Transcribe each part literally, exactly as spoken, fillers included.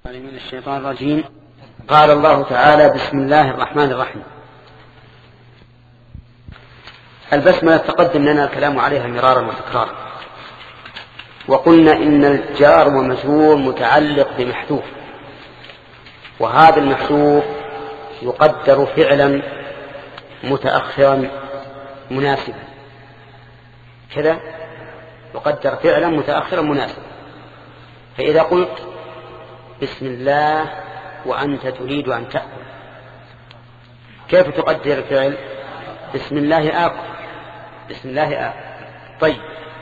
من الشيطان الرجيم. قال الله تعالى: بسم الله الرحمن الرحيم. البسملة تقدم لنا الكلام عليها مرارا وتكرارا، وقلنا إن الجار ومجرور متعلق بمحذوف، وهذا المحذوف يقدر فعلا متأخرا مناسبا، كذا يقدر فعلا متأخرا مناسبا. فإذا قلت بسم الله وأنت تريد أن تأكل، كيف تقدر الفعل؟ بسم الله آكل، بسم الله آكل. طيب،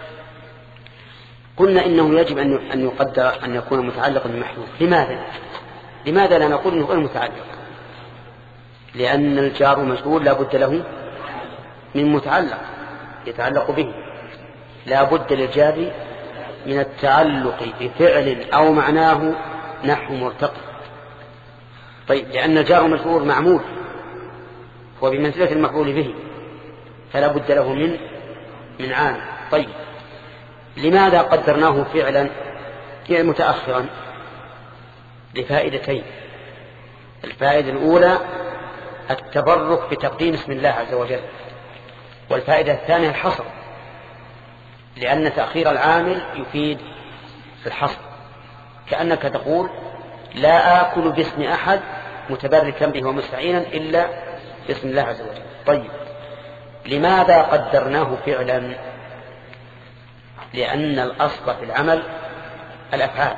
قلنا إنه يجب أن يقدر أن يكون متعلقا بمحذوف. لماذا؟ لماذا لا نقول إنه غير متعلق؟ لأن الجار مجرور لا بد له من متعلق يتعلق به، لا بد للجار من التعلق بفعل أو معناه نحو مرتقب. طيب، لأن الجار مجرور معمول، هو بمنزلة المفعول به، فلا بد له من من عامل. طيب، لماذا قدرناه فعلا يعني متأخرا؟ لفائدتين. الفائدة الأولى التبرك بتقديم اسم الله عز وجل، والفائدة الثانية الحصر، لأن تأخير العامل يفيد الحصر، كأنك تقول لا آكل باسم أحد متبركا به ومستعينا إلا باسم الله عز وجل. طيب، لماذا قدرناه فعلا؟ لأن الأصل في العمل الأفعال،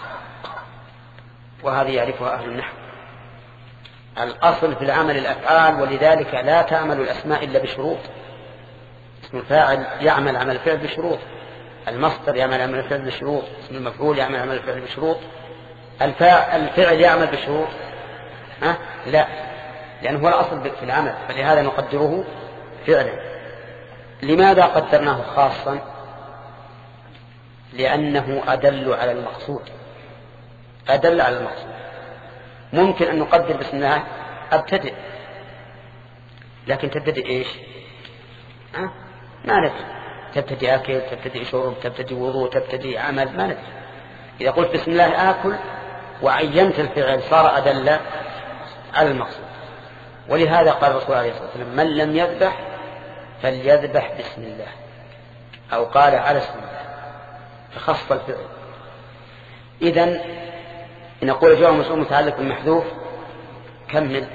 وهذه يعرفها أهل النحو. الأصل في العمل الأفعال، ولذلك لا تعمل الأسماء إلا بشروط. اسم الفاعل يعمل عمل الفعل بشروط، المصدر يعمل عمل الفعل بشروط، اسم المفعول يعمل عمل الفعل بشروط. الفعل يعمل بشروط؟ أه؟ لا، لأنه هو الأصل في العمل، فلهذا نقدره فعلا. لماذا قدرناه خاصا؟ لأنه أدل على المقصود، أدل على المقصود. ممكن أن نقدر بسم الله أبتدئ، لكن تبتدئ إيش؟ أه؟ ما ندري، تبتدئ أكل، تبتدئ شرب، تبتدئ وضوء، تبتدئ عمل، ما ندري. إذا قلت بسم الله آكل وعينت الفعل صار أدل على المقصود. ولهذا قال الرسول عليه الصلاة والسلام: من لم يذبح فليذبح بسم الله، أو قال على اسم الله، فخص الفعل. إذن نقول جواب مسؤول متعلق بالمحذوف كمل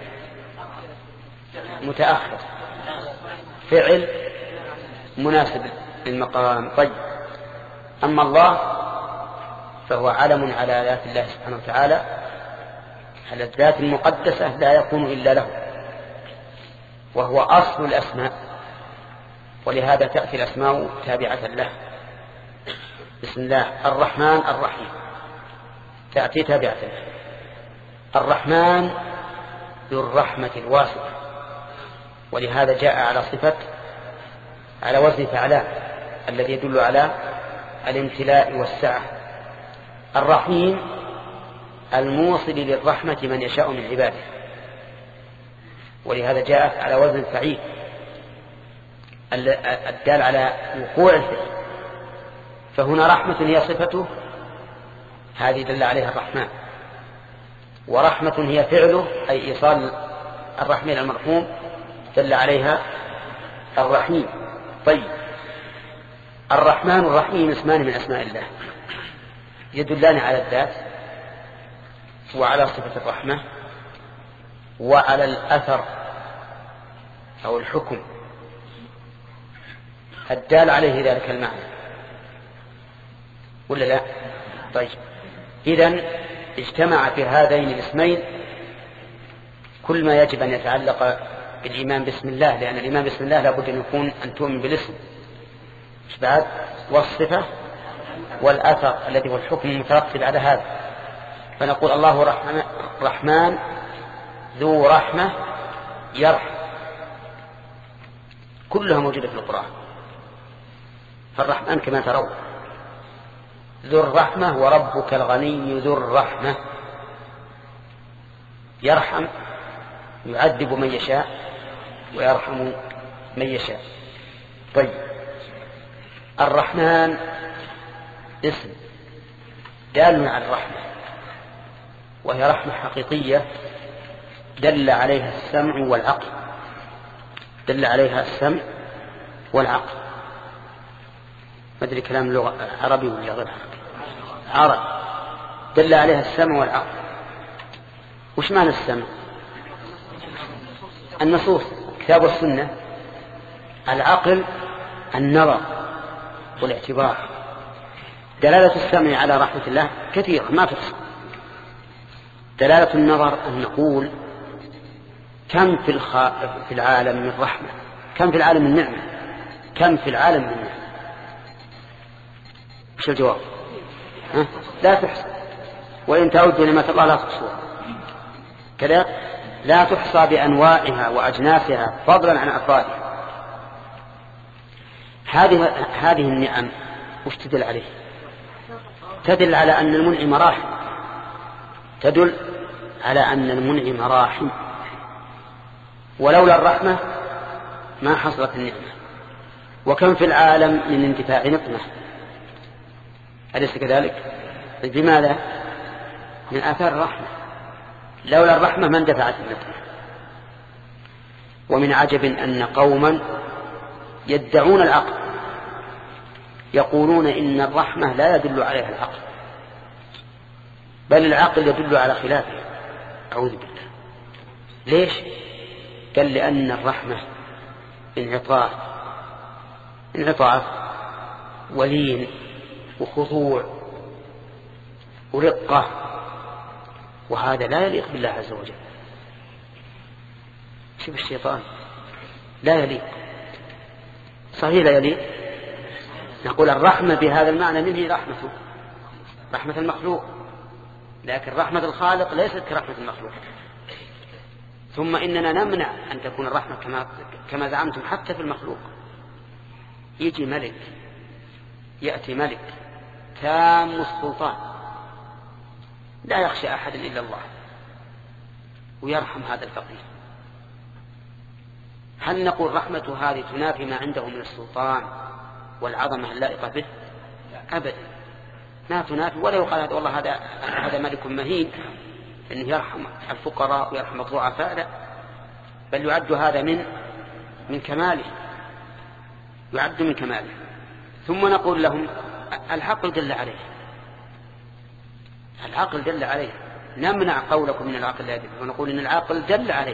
متأخر، فعل مناسب للمقام. طيب، أما الله فهو علم على ذات الله سبحانه وتعالى، على الذات المقدسة لا يكون إلا له، وهو أصل الأسماء، ولهذا تأتي الأسماء تابعة له. بسم الله الرحمن الرحيم تأتي تابعة له. الرحمن ذو الرحمة الواسعة، ولهذا جاء على صفة على وزن فعلان الذي يدل على الامتلاء والسعة. الرحيم الموصل للرحمة من يشاء من عباده، ولهذا جاءت على وزن فعيل الدال على وقوع الفعل. فهنا رحمة هي صفته، هذه دل عليها الرحمن، ورحمة هي فعله أي إيصال الرحمة إلى المرحوم، دل عليها الرحيم. طيب، الرحمن والرحيم اسمان من أسماء الله، يدلان على الذات وعلى صفة الرحمة وعلى الأثر أو الحكم الدال عليه ذلك المعنى، ولا لا؟ طيب، إذن اجتمع في هذين الاسمين كل ما يجب أن يتعلق بالإيمان بسم الله، لأن الإيمان بسم الله لابد أن يكون أن تؤمن بالاسم بعد، والصفة والأثر الذي هو الحكم المترتب على هذا. فنقول الله رحمن, رحمن ذو رحمة يرحم، كلها موجودة في القرآن. فالرحمن كما ترون ذو الرحمة، وربك الغني ذو الرحمة، يرحم، يعذب من يشاء ويرحم من يشاء. طيب، الرحمن اسم دال على الرحمة، وهي رحمة حقيقية دل عليها السمع والعقل، دل عليها السمع والعقل. ما أدري كلام لغة عربي ولا غير عربي. عربي دل عليها السمع والعقل. وش معنى السمع؟ النصوص، كتاب والسنة. العقل النظر والاعتبار. دلالة السمع على رحمة الله كثيرة ما تحصى. دلالة النظر أن نقول كم في, الخ... في العالم من رحمة، كم في العالم من نعمة، كم في العالم من نعمة. وش الجواب؟ ها؟ لا تحصى. وإن تعودوا نعمة الله لا تحصوها. كذا لا تحصى بأنواعها وأجناسها فضلا عن أفرادها. هذه هذه النعم وش تدل عليه؟ تدل على أن المنعم راحم، تدل على أن المنعم راحم، ولولا الرحمة ما حصلت النعمة. وكم في العالم من اندفاع نقمة، أليس كذلك؟ بماذا؟ من آثار الرحمة. لولا الرحمة ما اندفعت النقمة. ومن عجب أن قوما يدعون العقل يقولون إن الرحمة لا يدل عليها العقل، بل العقل يدل على خلافه. أعوذ بالله. ليش؟ قال لأن الرحمة انعطاف انعطاف ولين وخضوع ورقة، وهذا لا يليق بالله عز وجل. شوف الشيطان لا يليق، صحيح لا يليق. نقول الرحمة بهذا المعنى منه رحمته رحمة المخلوق، لكن رحمة الخالق ليست كرحمة المخلوق. ثم إننا نمنع أن تكون الرحمة كما, كما زعمتم حتى في المخلوق. يجي ملك، يأتي ملك تام السلطان لا يخشى أحد إلا الله ويرحم هذا الفقير. هل نقول رحمة هذه تنافي ما عنده من السلطان والعظمة اللائقة به؟ أبدا ما تنافي. ولا يقال هذا والله هذا هذا ملك مهين أنه يرحم الفقراء ويرحم الضعفاء، لا، بل يعد هذا من من كماله، يعد من كماله. ثم نقول لهم العقل دل عليه، العقل دل عليه. نمنع قولكم من العقل لا يدل، ونقول إن العقل دل عليه.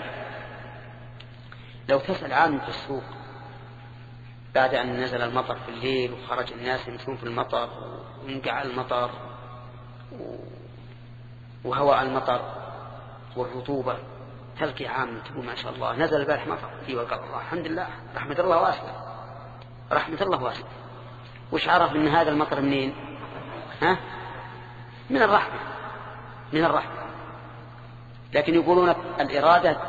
لو تسأل عام في السوق بعد أن نزل المطر في الليل وخرج الناس يمشون في المطر وانقع المطر وهواء المطر والرطوبة، تلقي عام تقول ما شاء الله نزل البارح مطر في وقال الله الحمد لله رحمة الله واسعة، رحمة الله واسعة. وش عرف ان هذا المطر منين؟ ها؟ من الرحمة، من الرحمة. لكن يقولون الإرادة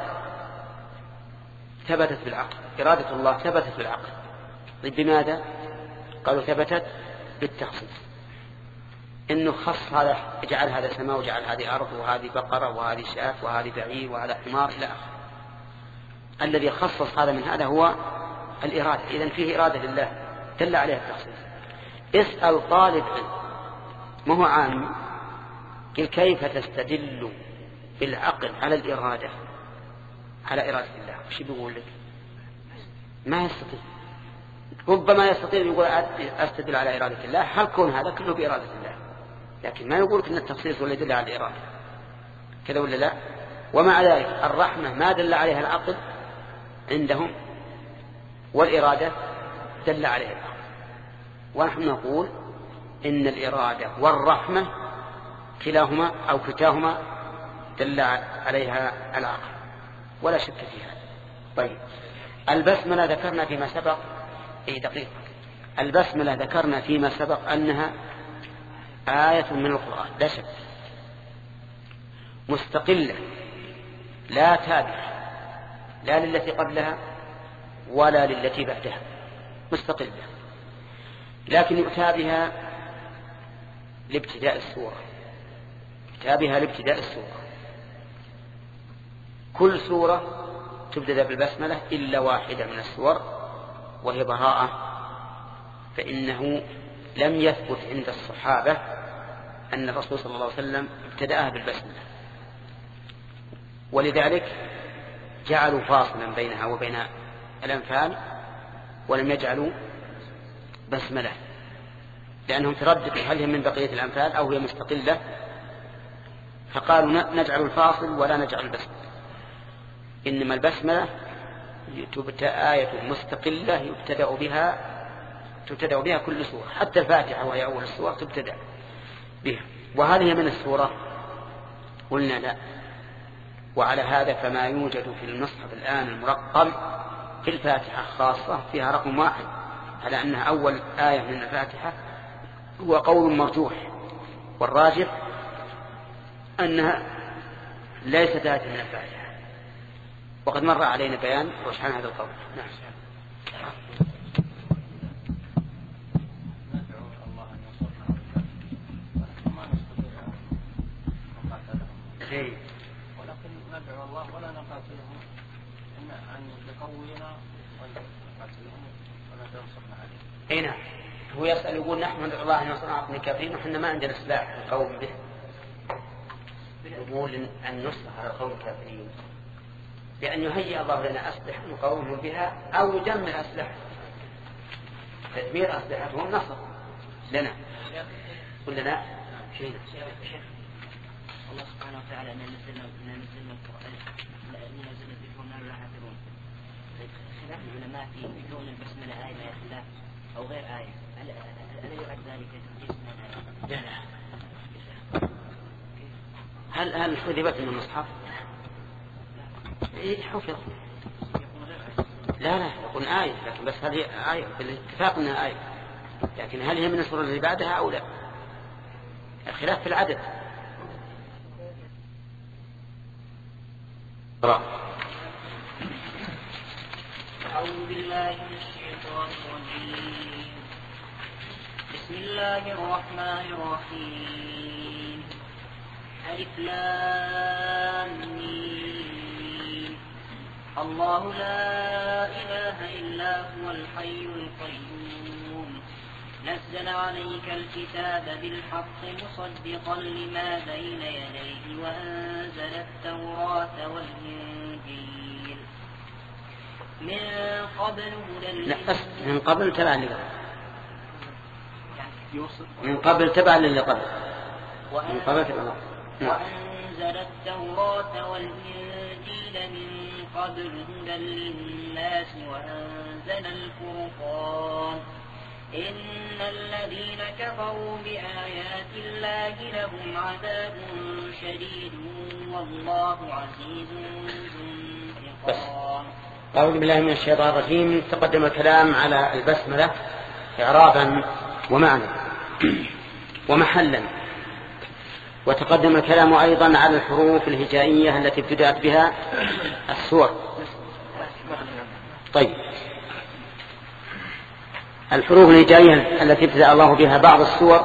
ثبتت بالعقل، إرادة الله ثبتت بالعقل. بماذا؟ قالوا ثبتت بالتخصيص، إنه خص هذا، جعل هذا سماء وجعل هذه أرض وهذه بقرة وهذه شاة وهذه بعير وهذا حمار إلى آخره. الذي خصص هذا من هذا هو الإرادة. إذن فيه إرادة لله دل عليها التخصيص. اسأل طالب علم ما هو عام قل كيف تستدل بالعقل على الإرادة، على إرادة الله، وش بيقول لك؟ ما يستطيع. ربما يستطيع يقول أستدل على إرادة الله، هل كون هذا كله بإرادة الله، لكن ما يقول أن التخصيص ولا يدل على الإرادة، كذا ولا لا؟ ومع ذلك الرحمة ما دل عليها العقل عندهم، والإرادة دل عليها العقل. ونحن نقول إن الإرادة والرحمة كلاهما أو كتاهما دل عليها العقل ولا شك في هذا. طيب البسملة ذكرنا فيما سبق، أي دقيقة، البسملة ذكرنا فيما سبق أنها آية من القرآن لا شك، مستقلة لا تابعة لا للتي قبلها ولا للتي بعدها، مستقلة، لكن يؤتى بها لابتداء السورة، يؤتى بها لابتداء السورة. كل سورة تبدأ بالبسملة إلا واحدة من السور وهي براءة، فإنه لم يثبت عند الصحابة أن الرسول صلى الله عليه وسلم ابتدأها بالبسملة، ولذلك جعلوا فاصلا بينها وبين الأنفال ولم يجعلوا بسملة، لأنهم ترددوا هل هي من بقية الأنفال أو هي مستقلة، فقالوا نجعل الفاصل ولا نجعل البسملة. إنما البسملة آية مستقلة يبتدأ بها تبتدأ بها كل سورة، حتى الفاتحة وهي أول السورة تبتدأ بها. وهذه من السورة؟ قلنا لا. وعلى هذا فما يوجد في المصحف الآن المرقم في الفاتحة خاصة فيها رقم واحد على أنها أول آية من الفاتحة هو قول مرجوح، والراجح أنها ليست آية من الفاتحة، وقد مر علينا بيان رجحان هذا القول. نعم. ولكن ندعو الله ولا نقاتلهم إن أن يقوينا ونقاتلهم ولا تنصرنا عليه. هنا هو يسأل يقول نحن ندعو الله أن ينصرنا على الكافرين وحنا ما عندنا سلاح نقوم به. يقول أن نصر على القوم الكافرين بأن يهيئ الله لنا أسلحة نقوم بها أو يجمع أسلحة. تدمير أسلحتهم نصر لنا. قل لنا شيء. الله سبحانه وتعالى أن نزلنا نزلنا القرآن نزلنا بكون لا حافظون. خلاف العلماء في كون البسملة آية من آيات الله أو غير آية، ألا يعد ذلك تنجيز من الآية؟ هل هل حذفت من المصحف؟ إيه حفظ. لا لا يكون آية، لكن بس هذه آية بالاتفاق أنها آية، لكن هل هي من السورة اللي بعدها أو لا؟ الخلاف في العدد. أعوذ بالله من الشيطان الرجيم. بسم الله الرحمن الرحيم. ألف لام ميم. الله لا إله إلا هو الحي القيوم نزل عليك الكتاب بالحق مصدقا لما بين يديه وأنزل التوراة والإنجيل من قبل هدى من قبل تبع للي من قبل تبع للي قبل من قبل تبع. وأنزل التوراة والإنجيل من قبل هدى للناس وأنزل الفرقان إن الذين كفروا بآيات الله لهم عذاب شديد والله عزيز ذو انتقام. أعوذ بالله من الشيطان الرجيم. تقدم الكلام على البسملة إعرابا ومعنى ومحلا، وتقدم الكلام أيضا على الحروف الهجائية التي ابتدأت بها السور. طيب، الحروف الهجائية التي ابتدأ الله بها بعض السور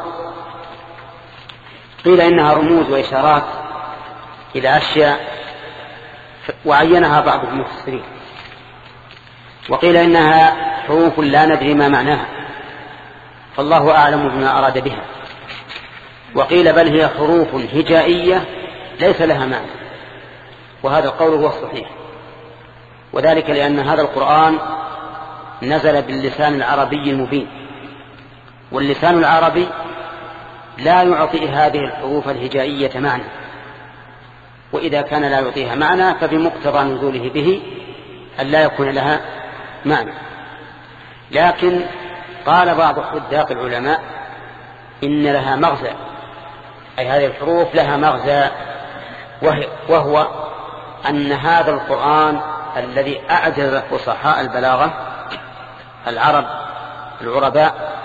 قيل إنها رموز وإشارات إلى أشياء وعينها بعض المفسرين، وقيل إنها حروف لا ندري ما معناها فالله أعلم بما أراد بها، وقيل بل هي حروف هجائية ليس لها معنى، وهذا القول هو الصحيح، وذلك لأن هذا القرآن نزل باللسان العربي المبين، واللسان العربي لا يعطي هذه الحروف الهجائية معنى، وإذا كان لا يعطيها معنى فبمقتضى نزوله به أن لا يكون لها معنى. لكن قال بعض حداق العلماء إن لها مغزى، أي هذه الحروف لها مغزى، وهو أن هذا القرآن الذي أعجز فصحاء البلاغة العرب العرباء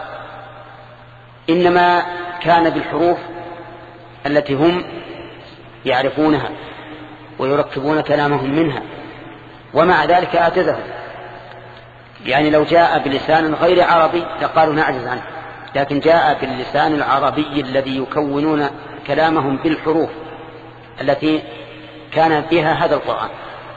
إنما كان بالحروف التي هم يعرفونها ويركبون كلامهم منها، ومع ذلك أعجزهم. يعني لو جاء بلسان غير عربي لقالوا نعجز عنه، لكن جاء باللسان العربي الذي يكونون كلامهم بالحروف التي كان بها هذا القرآن.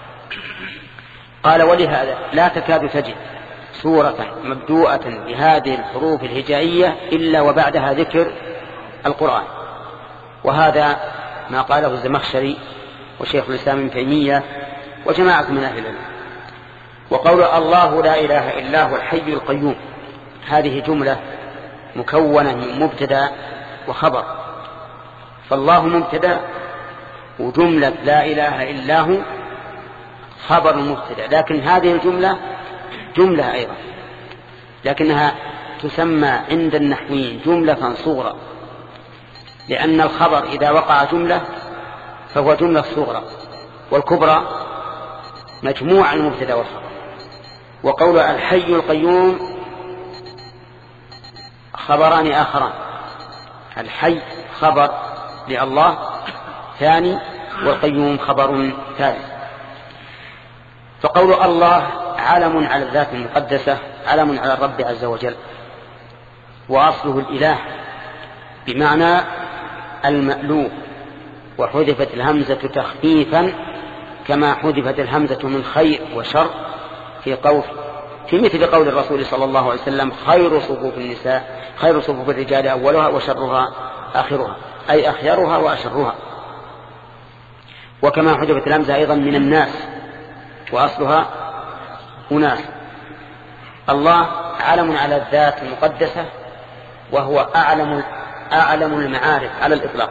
قال ولهذا لا تكاد تجد سورة مبدوءة بهذه الحروف الهجائية إلا وبعدها ذكر القرآن، وهذا ما قاله الزمخشري وشيخ الإسلام ابن تيمية وجماعة من أهل العلم. وقول الله لا إله إلا هو الحي القيوم هذه جملة مكونة من مبتدأ وخبر، فالله مبتدأ وجملة لا إله إلا هو خبر مبتدأ، لكن هذه الجملة جملة أيضا، لكنها تسمى عند النحويين جملة صغرى، لأن الخبر إذا وقع جملة فهو جملة صغرى، والكبرى مجموع المبتدأ والخبر. وقول الحي القيوم خبران آخران، الحي خبر لله ثاني، والقيوم خبر ثالث. فقول الله علم على الذات المقدسة، علم على الرب عز وجل، وأصله الإله بمعنى المألوه، وحذفت الهمزة تخفيفا كما حذفت الهمزة من خير وشر في قول في مثل قول الرسول صلى الله عليه وسلم خير صفوف النساء خير صفوف الرجال أولها وشرها آخرها، أي أخيرها وأشرها. وكما حذفت الهمزة أيضا من الناس وأصلها أناس. الله علم على الذات المقدسة، وهو أعلم أعلم المعارف على الإطلاق،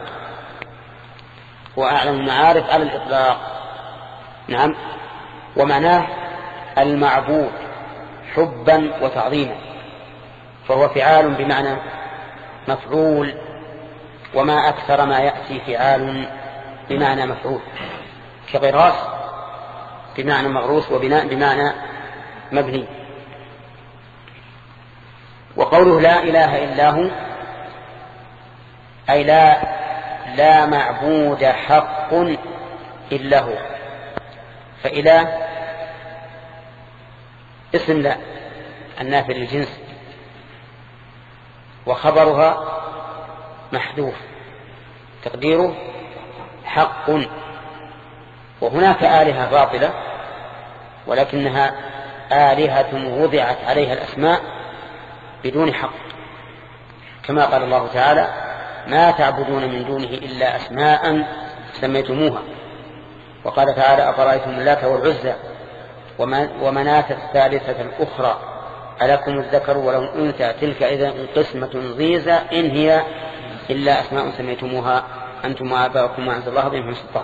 وأعلم المعارف على الإطلاق. نعم. ومعناه المعبود حبا وتعظيما، فهو فعال بمعنى مفعول، وما أكثر ما يأتي فعال بمعنى مفعول، كغراس بمعنى مغروس، وبناء بمعنى مبني. وقوله لا إله إلا هو أي لا لا معبود حق إلا هو. فإله اسم لا النافي للجنس، وخبرها محذوف تقديره حق. وهناك آلهة باطلة ولكنها آلهة وضعت عليها الأسماء بدون حق، كما قال الله تعالى ما تعبدون من دونه إلا أسماء سميتموها. وقال تعالى أفرأيتم اللات والعزى ومناة الثالثة الأخرى ألكم الذكر وله الأنثى تلك إذا قسمة ضيزى إن هي إلا أسماء سميتموها أنتم وآباؤكم ما أنزل الله بهم من سلطان.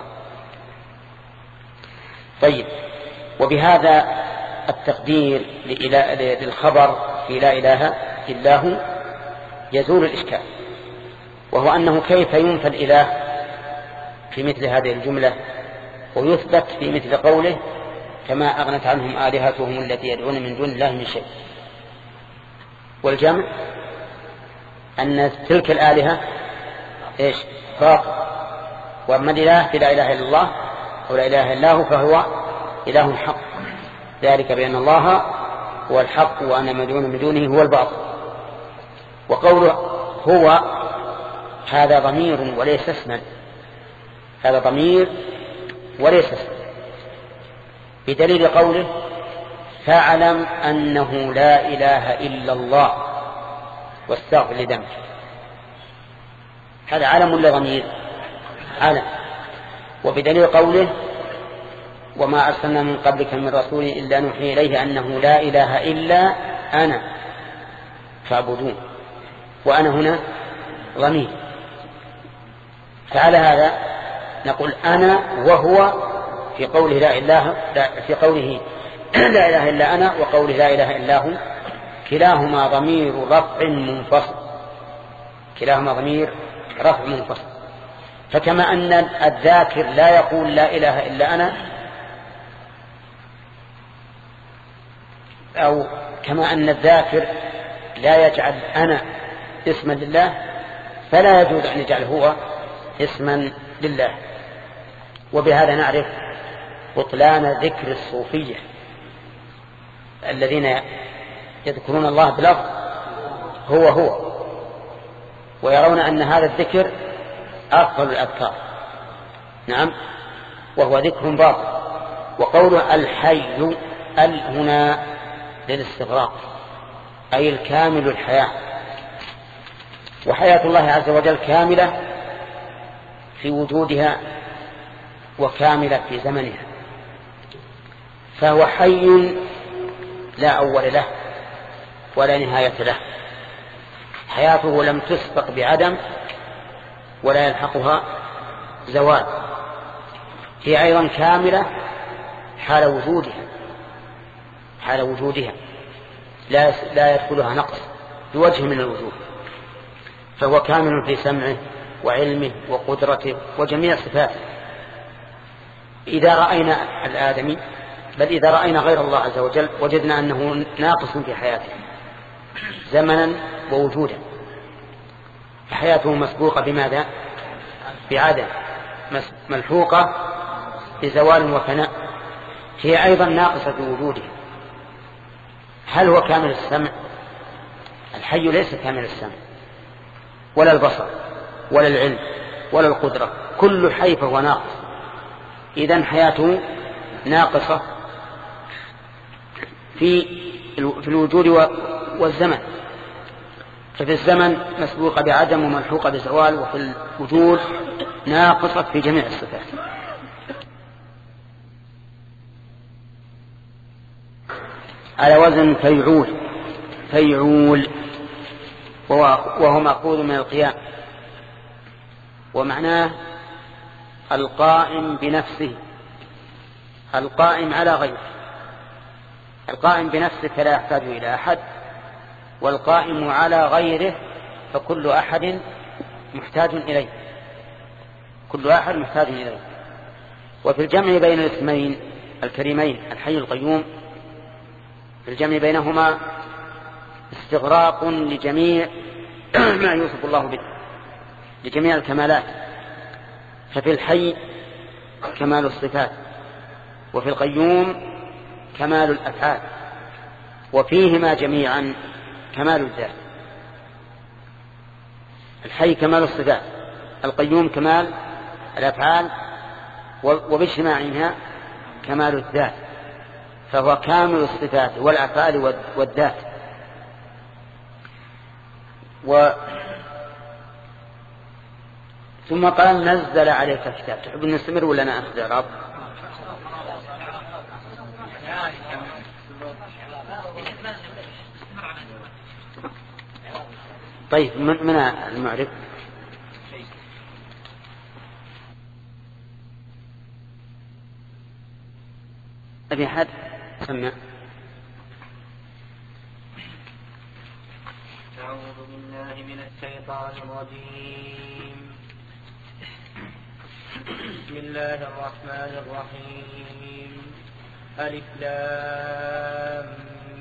طيب، وبهذا التقدير للخبر في لا إله إلا هو يزول الإشكال، وهو أنه كيف ينفى الإله في مثل هذه الجملة ويثبت في مثل قوله كما أغنت عنهم آلهتهم التي يدعون من دون الله من شيء. والجمع أن تلك الآلهة إيش باطل، وأما الإله فلا إله إلا الله ولا إله إلا هو فهو إله حق، ذلك بأن الله هو الحق وأن ما دون من دونه هو الباطل. وقوله هو هذا ضمير وليس اسما، هذا ضمير وليس اسما، بدليل قوله فاعلم أنه لا إله إلا الله واستغفر لذنبك. هذا علم ولا ضمير؟ علم. وبدليل قوله وما أرسلنا من قبلك من رسول إلا نوحي إليه أنه لا إله إلا أنا فاعبدون، وأنا هنا ضمير. فعلى هذا نقول أنا وهو في قوله لا إله في قوله لا إله إلا أنا وقوله لا إله إلا هو كلاهما ضمير رفع منفصل، كلاهما ضمير رفع منفصل. فكما أن الذاكر لا يقول لا إله إلا أنا، أو كما أن الذاكر لا يجعل أنا اسما لله، فلا يجوز أن يجعل هو اسما لله. وبهذا نعرف بطلان ذكر الصوفية الذين يذكرون الله بلفظ هو هو، ويرون أن هذا الذكر أفضل الأذكار. نعم، وهو ذكر باطل. وقوله الحي ال هنا للاستغراق، أي الكامل الحياة، وحياة الله عز وجل كاملة في وجودها وكاملة في زمنها، فهو حي لا أول له ولا نهاية له، حياته لم تسبق بعدم ولا يلحقها زوال، هي أيضا كاملة حال وجودها حال وجودها لا لا يدخلها نقص بوجه من الوجوه، فهو كامل في سمعه وعلمه وقدرته وجميع صفاته. إذا رأينا الآدمي بل إذا رأينا غير الله عز وجل وجدنا أنه ناقص في حياته زمنا ووجودا، حياته مسبوقة بماذا؟ بعدم، ملحوقة بزوال وفناء، هي أيضا ناقصة بوجوده. هل هو كامل السمع؟ الحي ليس كامل السمع ولا البصر ولا العلم ولا القدرة، كل حي فهو ناقص، إذن حياته ناقصة في في الوجود والزمن، ففي الزمن مسبوقة بعدم وملحوقة بزوال، وفي الوجود ناقصة في جميع الصفات. على وزن فيعول، فيعول وهو مأخوذ من القيام، ومعناه القائم بنفسه، القائم على غيره. القائم بنفسه فلا يحتاج إلى أحد، والقائم على غيره فكل أحد محتاج إليه، كل أحد محتاج إليه. وفي الجمع بين الاسمين الكريمين الحي القيوم، في الجمع بينهما استغراق لجميع ما يوصف الله به، لجميع الكمالات، ففي الحي كمال الصفات، وفي القيوم كمال الأفعال، وفيهما جميعا كمال الذات. الحي كمال الصفات، القيوم كمال الأفعال، وباجتماعها كمال الذات، فهو كامل الصفات والأفعال والذات. و ثم قال نزل عليك الكتاب. تحب أن نستمر ولا نأخذ إعراب؟ طيب من, من المعرف؟ أبي أحد سمع. أعوذ بالله من الشيطان الرجيم. بسم الله الرحمن الرحيم. ألف لام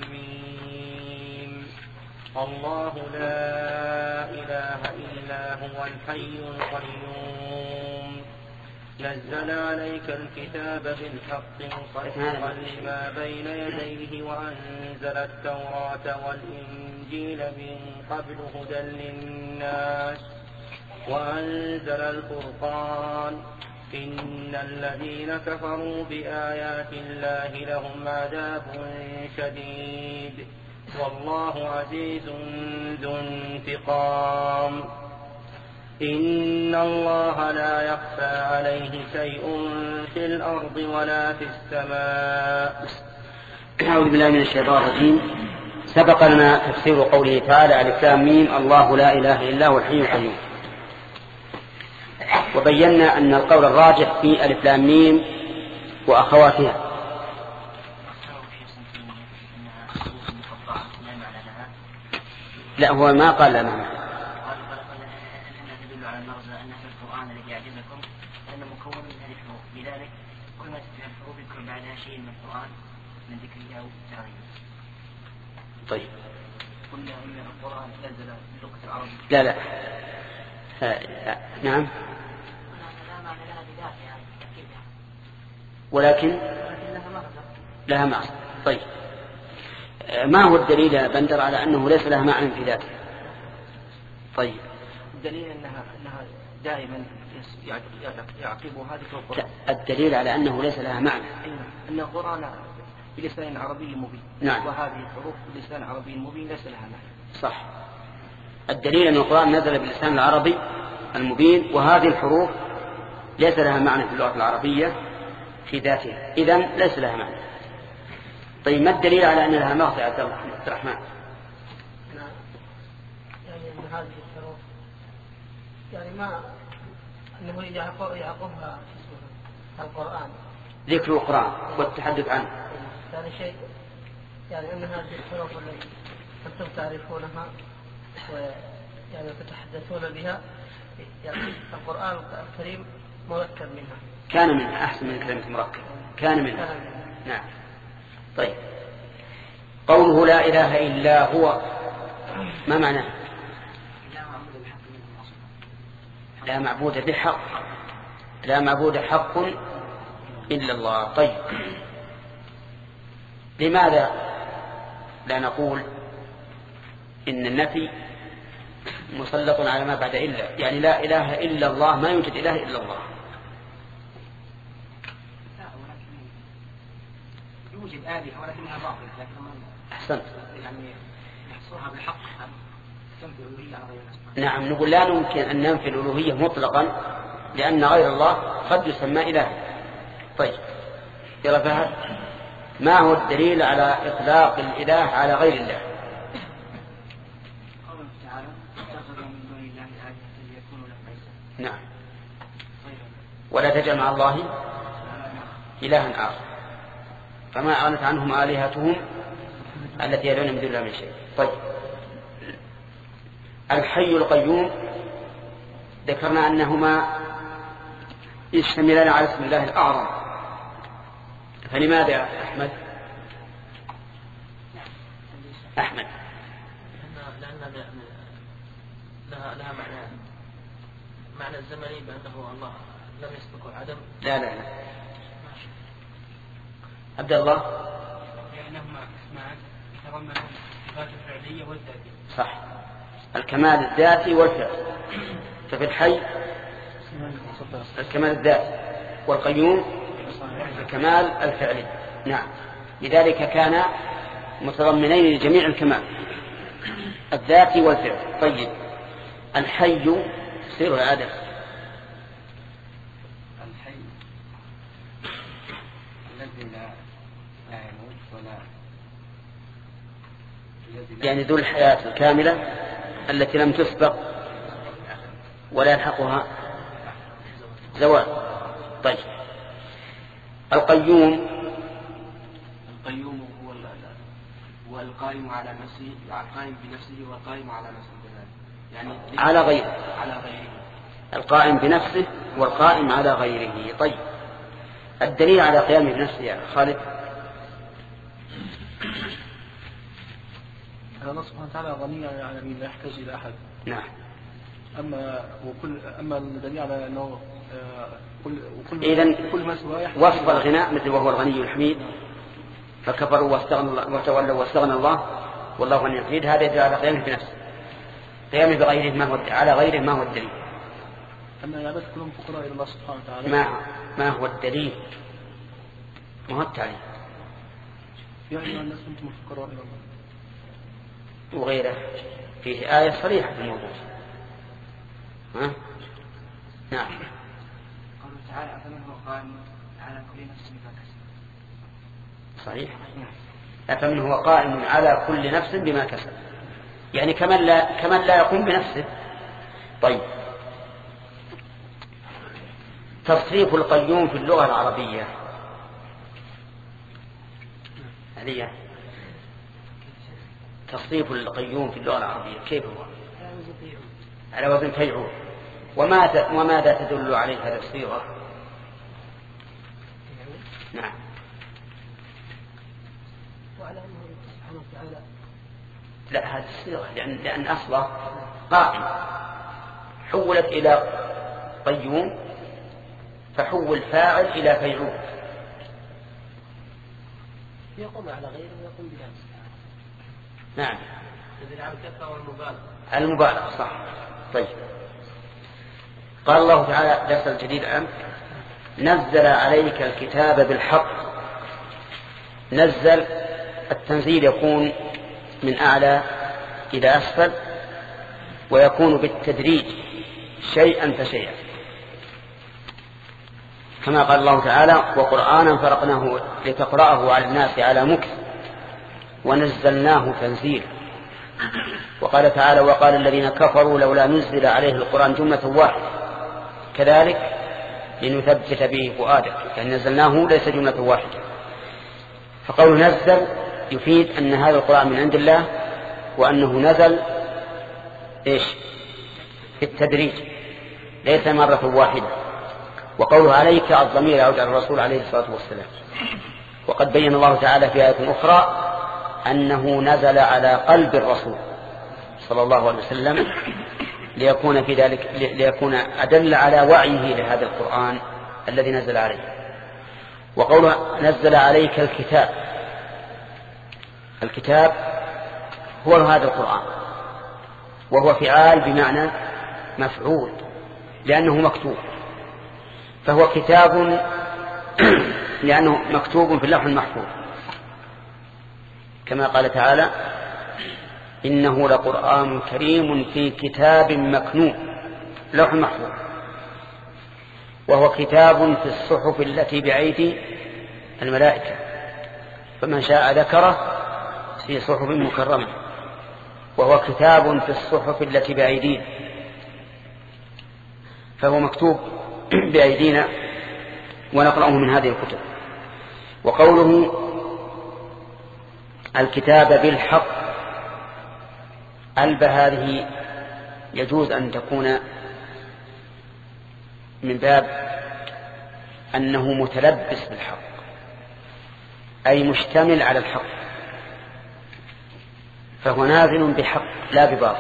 ميم. الله لا إله إلا هو الحي القيوم نزل عليك الكتاب بالحق مصدقا لما بين يديه وأنزل التوراة والإنجيل من قبل هدى للناس وأنزل الفرقان إن الذين كفروا بآيات الله لهم عذاب شديد والله عزيز ذو انتقام. إن الله لا يخفى عليه شيء في الأرض ولا في السماء. أعوذ بالله من الشيطان الرجيم. سبق لنا تفسير قوله تعالى ألف لام ميم الله لا إله إلا هو الحي القيوم، وبينا أن القول الراجح في ألف لام ميم وأخواتها. لا هو ما قال لنا طيب. قلنا ان القران نزل بلغه العرب. لا لا آه. نعم ولكن لها معنى. طيب ما هو الدليل يا بندر على أنه ليس لها معنى في ذاته؟ طيب الدليل أنها, أنها دائما يعقب هذه القرآن. الدليل على أنه ليس لها معنى أن القرآن بلسان عربي مبين. نعم. وهذه الحروف بلسان عربي مبين ليس لها معنى. صح. الدليل أن القرآن نزل باللسان العربي المبين وهذه الحروف ليس لها معنى في اللغة العربية في ذاتها، إذن ليس لها معنى. طيب ما الدليل على أن لها مغزى يا عبد الرحمن؟ يعني أن هذه الحروف يعني ما أنه يعقبها القرآن، ذكر القرآن والتحدث عنه. ثاني شيء يعني أن هذه الحروف التي أنتم تعرفونها ويعني تتحدثون بها، يعني القرآن الكريم مركب منها. كان منها أحسن من كلمة مركب. كان منها. نعم. طيب قوله لا إله إلا هو ما معناه؟ لا معبود بحق، لا معبود حق إلا الله. طيب لماذا لا نقول إن النفي مسلط على ما بعد إلا؟ يعني لا إله إلا الله، ما يوجد إله إلا الله. يوجد آلهة ولكنها باطلة، لكن أحسنت. يعني نحصرها بالحق تنفي الألوهية على غير الله. نعم، نقول لا يمكن أن ننفي الألوهية مطلقا، لأن غير الله قد يسمى إله. طيب يلا فهد، ما هو الدليل على إطلاق الإله على غير الله؟ قوله تعالى اتخذوا من دون الله آلهة ليكونوا له عزا. نعم. ولا تجعل مع الله إلها آخر، فما أغنت عنهم آلهتهم التي يدعون من دون الله من شيء. طيب الحي القيوم ذكرنا أنهما يشتملان على اسم الله الأعظم، فلماذا يا أحمد؟ أحمد لأن لها لها معنى معنى الزمني بأنه الله لم يسبق العدم. لا لا لا عبد الله. لأنهما اسمان يتضمن الصفات الفعلية والذاتية. صح، الكمال الذاتي والفعل. ففي الحي الكمال الذاتي، والقيوم الكمال الفعلي. نعم، لذلك كان متضمنين لجميع الكمال الذاتي والفعل. طيب الحي سير آدم. الحي الذي لا لا يموت ولا يعني ذو الحياة الكاملة التي لم تسبق ولا يلحقها زوال. طيب القيوم القيوم هو هو القائم على نفسه، القائم بنفسه والقائم على نفسه كذلك، يعني على غيره، على غيره. القائم بنفسه والقائم على غيره. طيب الدليل على قيامه بنفسه يا خالد؟ الله سبحانه وتعالى غني عن العالمين لا يحتاج إلى أحد. نعم. أما وكل أما الدليل على أنه كل وكل إذن كل ما سواه وصف الغناء مثل وهو الغني الحميد، فكفروا واستغنى الله وتولوا واستغنى الله والله غني حميد. هذا يدل على قيامه بنفسه. قيامه بغيره ما هو على غيره ما هو الدليل؟ أما العباد كلهم فقراء إلى الله سبحانه وتعالى. ما ما هو الدليل؟ ما هو التعليم؟ يا أيها الناس أنتم فقراء إلى الله وغيره فيه آية صريحة في الموضوع. ها؟ نعم. قوله تعالى أفمن هو قائم على كل نفس بما كسب. صحيح. أفمن هو قائم على كل نفس بما كسب، يعني كمن لا كمن لا يقوم بنفسه. طيب تصريف القيوم في اللغة العربية هذه تصريف القيوم في اللغة العربية كيف هو؟ على وزن فيعول. وماذا وماذا تدل عليه هذه الصيغة؟ نعم. وعلى أنه سبحانه وتعالى لا هذه الصيغة لأن لأن أصله قائم حولت إلى قيوم فحول فاعل إلى فيعول. يقوم على غيره ويقوم بنفسه. نعم. الذي على الكثرة والمبالغة. المبالغة صح. طيب قال الله تعالى درس الجديد الآن نزل عليك الكتاب بالحق. نزل التنزيل يكون من أعلى إلى أسفل ويكون بالتدريج شيئا فشيئا. كما قال الله تعالى وقرآنا فرقناه لتقرأه على الناس على مكث ونزلناه تنزيلا. وقال تعالى وقال الذين كفروا لولا نزل عليه القرآن جملة واحدة كذلك لنثبت به فؤادك، يعني نزلناه ليس جملة واحدة. فقول نزل يفيد أن هذا القرآن من عند الله وأنه نزل إيش في التدريج ليس مرة واحدة. وقوله عليك الضمير يعود على الرسول عليه الصلاة والسلام. وقد بين الله تعالى في آية أخرى أنه نزل على قلب الرسول صلى الله عليه وسلم ليكون في ذلك ليكون أدل على وعيه لهذا القرآن الذي نزل عليه. وقوله نزل عليك الكتاب، الكتاب هو هذا القرآن، وهو فعال بمعنى مفعول لأنه مكتوب، فهو كتاب لأنه مكتوب في اللوح المحفوظ كما قال تعالى إنه لقرآن كريم في كتاب مكنون لوح محفوظ. وهو كتاب في الصحف التي بأيدي الملائكة، فمن شاء ذكره في صحف مكرمة. وهو كتاب في الصحف التي بأيدينا، فهو مكتوب بأيدينا ونقرأه من هذه الكتب. وقوله الكتاب بالحق، ألب هذه يجوز أن تكون من باب أنه متلبس بالحق أي مشتمل على الحق، فهو نازل بحق لا بباطل.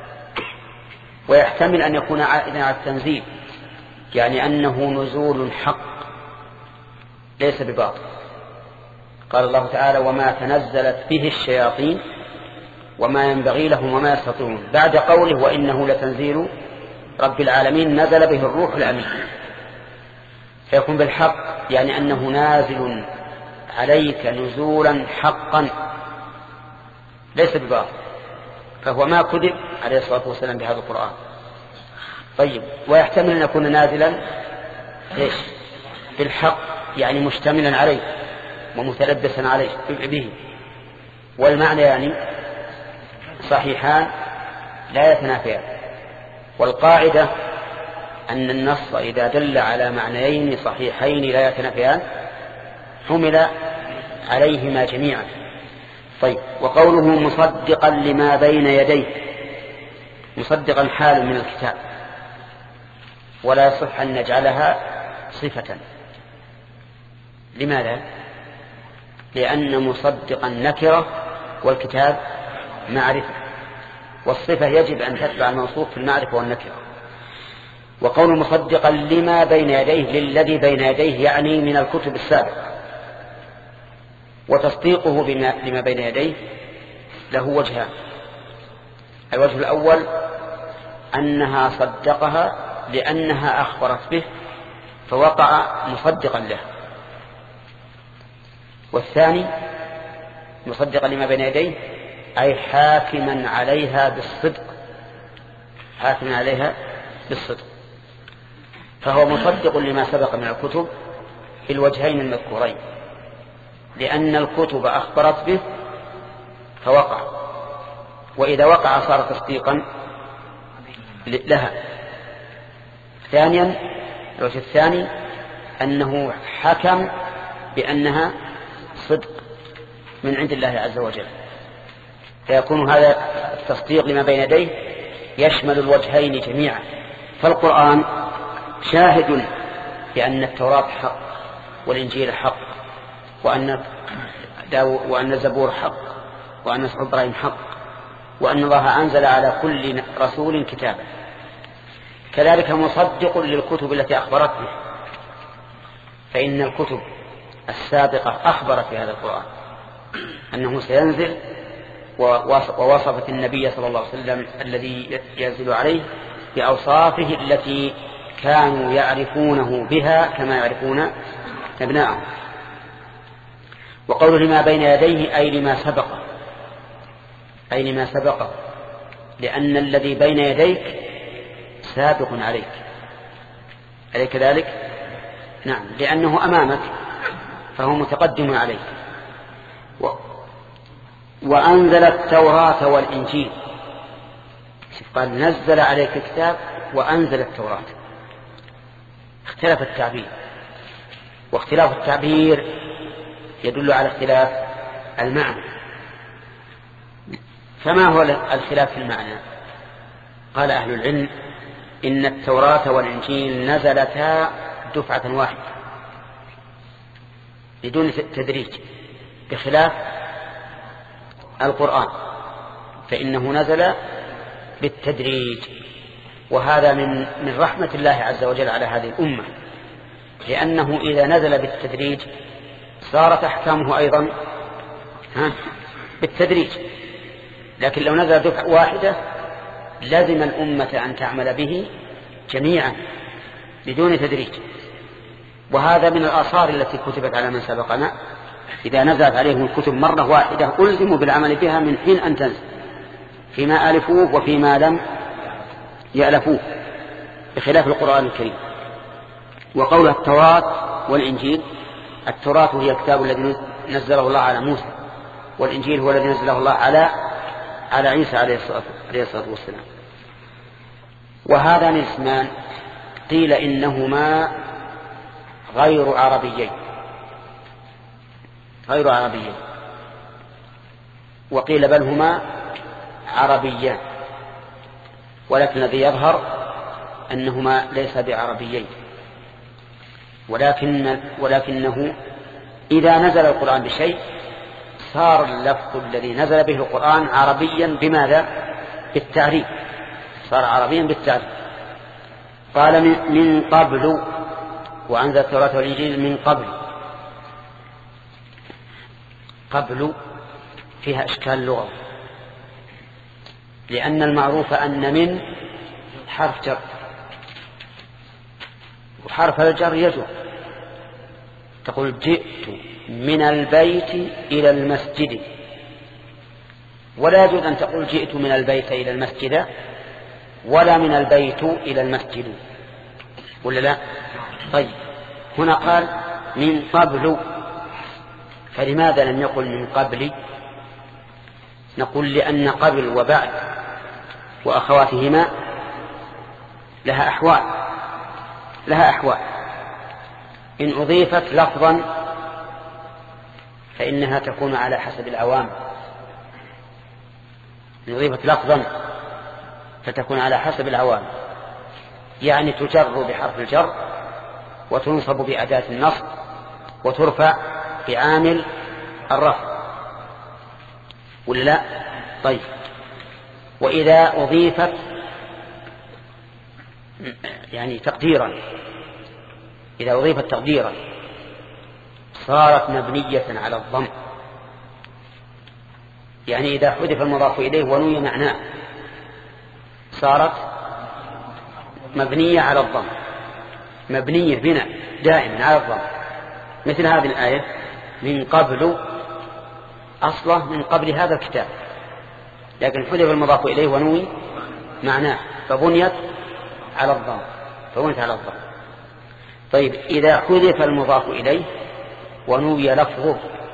ويحتمل أن يكون عائدا على التنزيل، يعني أنه نزول حق ليس بباطل. قال الله تعالى وما تنزلت به الشياطين وما ينبغي لهم وما يستطيعون، بعد قوله وإنه لتنزيل رب العالمين نزل به الروح الأمين. فيكون بالحق يعني أنه نازل عليك نزولا حقا ليس بباطل، فهو ما كذب عليه الصلاة والسلام بهذا القرآن. طيب ويحتمل أن يكون نازلا إيش بالحق يعني مشتملا عليه ومتلبسا عليه به، والمعنى يعني صحيحان لا يتنافيان. والقاعدة أن النص إذا دل على معنيين صحيحين لا يتنافيان حمل عليهما جميعا. طيب وقوله مصدقا لما بين يديه، مصدقا حال من الكتاب، ولا يصح أن نجعلها صفة. لماذا؟ لأن مصدقا نكرة والكتاب معرفة، والصفة يجب أن تتبع الموصوف في المعرفة والنكرة. وقول مصدقا لما بين يديه للذي بين يديه يعني من الكتب السابقة. وتصديقه بما لما بين يديه له وجهان. الوجه الأول أنها صدقها لأنها أخبرت به فوقع مصدقا له، والثاني مصدقا لما بين يديه أي حاكما عليها بالصدق، حاكما عليها بالصدق. فهو مصدق لما سبق من الكتب في الوجهين المذكورين، لأن الكتب أخبرت به فوقع، وإذا وقع صار تصديقا لها. ثانيا الوجه الثاني أنه حكم بأنها صدق من عند الله عز وجل، فيكون هذا التصديق لما بين يديه يشمل الوجهين جميعا. فالقرآن شاهد بأن التوراة حق والإنجيل حق وأن وأن الزبور حق وأن صحف إبراهيم حق وأن الله أنزل على كل رسول كتابا. كذلك مصدق للكتب التي أخبرت به، فإن الكتب السابقة أخبرت في هذا القرآن أنه سينزل، ووصفت النبي صلى الله عليه وسلم الذي ينزل عليه بأوصافه التي كانوا يعرفونه بها كما يعرفون أبناءهم. وقول لما بين يديه أي لما سبقه، أي لما سبقه، لأن الذي بين يديك سابق عليك، أليس كذلك؟ نعم لأنه أمامك فهو متقدم عليه. و... وأنزل التوراة والإنجيل، قال نزل عليك الكتاب وأنزل التوراة. اختلف التعبير، واختلاف التعبير يدل على اختلاف المعنى. فما هو الخلاف في المعنى؟ قال أهل العلم إن التوراة والإنجيل نزلتا دفعة واحدة بدون تدريج، بخلاف القرآن فإنه نزل بالتدريج، وهذا من من رحمة الله عز وجل على هذه الأمة، لأنه إذا نزل بالتدريج صارت أحكامه أيضا ها بالتدريج، لكن لو نزل دفعة واحدة لازم الأمة أن تعمل به جميعا بدون تدريج. وهذا من الآثار التي كتبت على من سبقنا، إذا نزلت عليهم الكتب مرة واحدة ألزموا بالعمل بها من حين أن تنزل، فيما ألفوه وفيما لم يألفوه، بخلاف القرآن الكريم. وقول التوراة والإنجيل، التوراة هي الكتاب الذي نزله الله على موسى، والإنجيل هو الذي نزله الله على على عيسى عليه الصلاة والسلام. وهذان اسمان قيل إنهما غير عربيين غير عربيين وقيل بل هما عربيان، ولكن الذي يظهر أنهما ليس بعربيين، ولكن ولكنه إذا نزل القرآن بشيء صار اللفظ الذي نزل به القرآن عربيا بماذا؟ بالتعريف، صار عربيا بالتعريف. قال من قبل، وأنزل التوراة والإنجيل من قبل. قبل فيها إشكال لغوي، لأن المعروف أن من حرف جر، وحرف الجر يجر. تقول جئت من البيت إلى المسجد، ولا يجوز أن تقول جئت من البيت إلى المسجد ولا من البيت إلى المسجد، ولا لا؟ طيب هنا قال من قبل، فلماذا لم يقل من قبل؟ نقول لأن قبل وبعد وأخواتهما لها أحوال لها أحوال إن أضيفت لفظا فإنها تكون على حسب العوامل، إن أضيفت لفظا فتكون على حسب العوامل، يعني تجر بحرف الجر وتنصب بأداة النصب وترفع بعامل الرفع، ولا لا؟ طيب وإذا أضيفت يعني تقديرا إذا أضيفت تقديرا صارت مبنية على الضم، يعني إذا حذف المضاف إليه ونوي معناه صارت مبنية على الضم، مبنية بناء دائما على الضم. مثل هذه الآية من قبل، أصله من قبل هذا الكتاب، لكن حذف المضاف إليه ونوي معناه فبنيت على الضم فبنيت على الضم. طيب إذا حذف المضاف إليه ونوي لفظه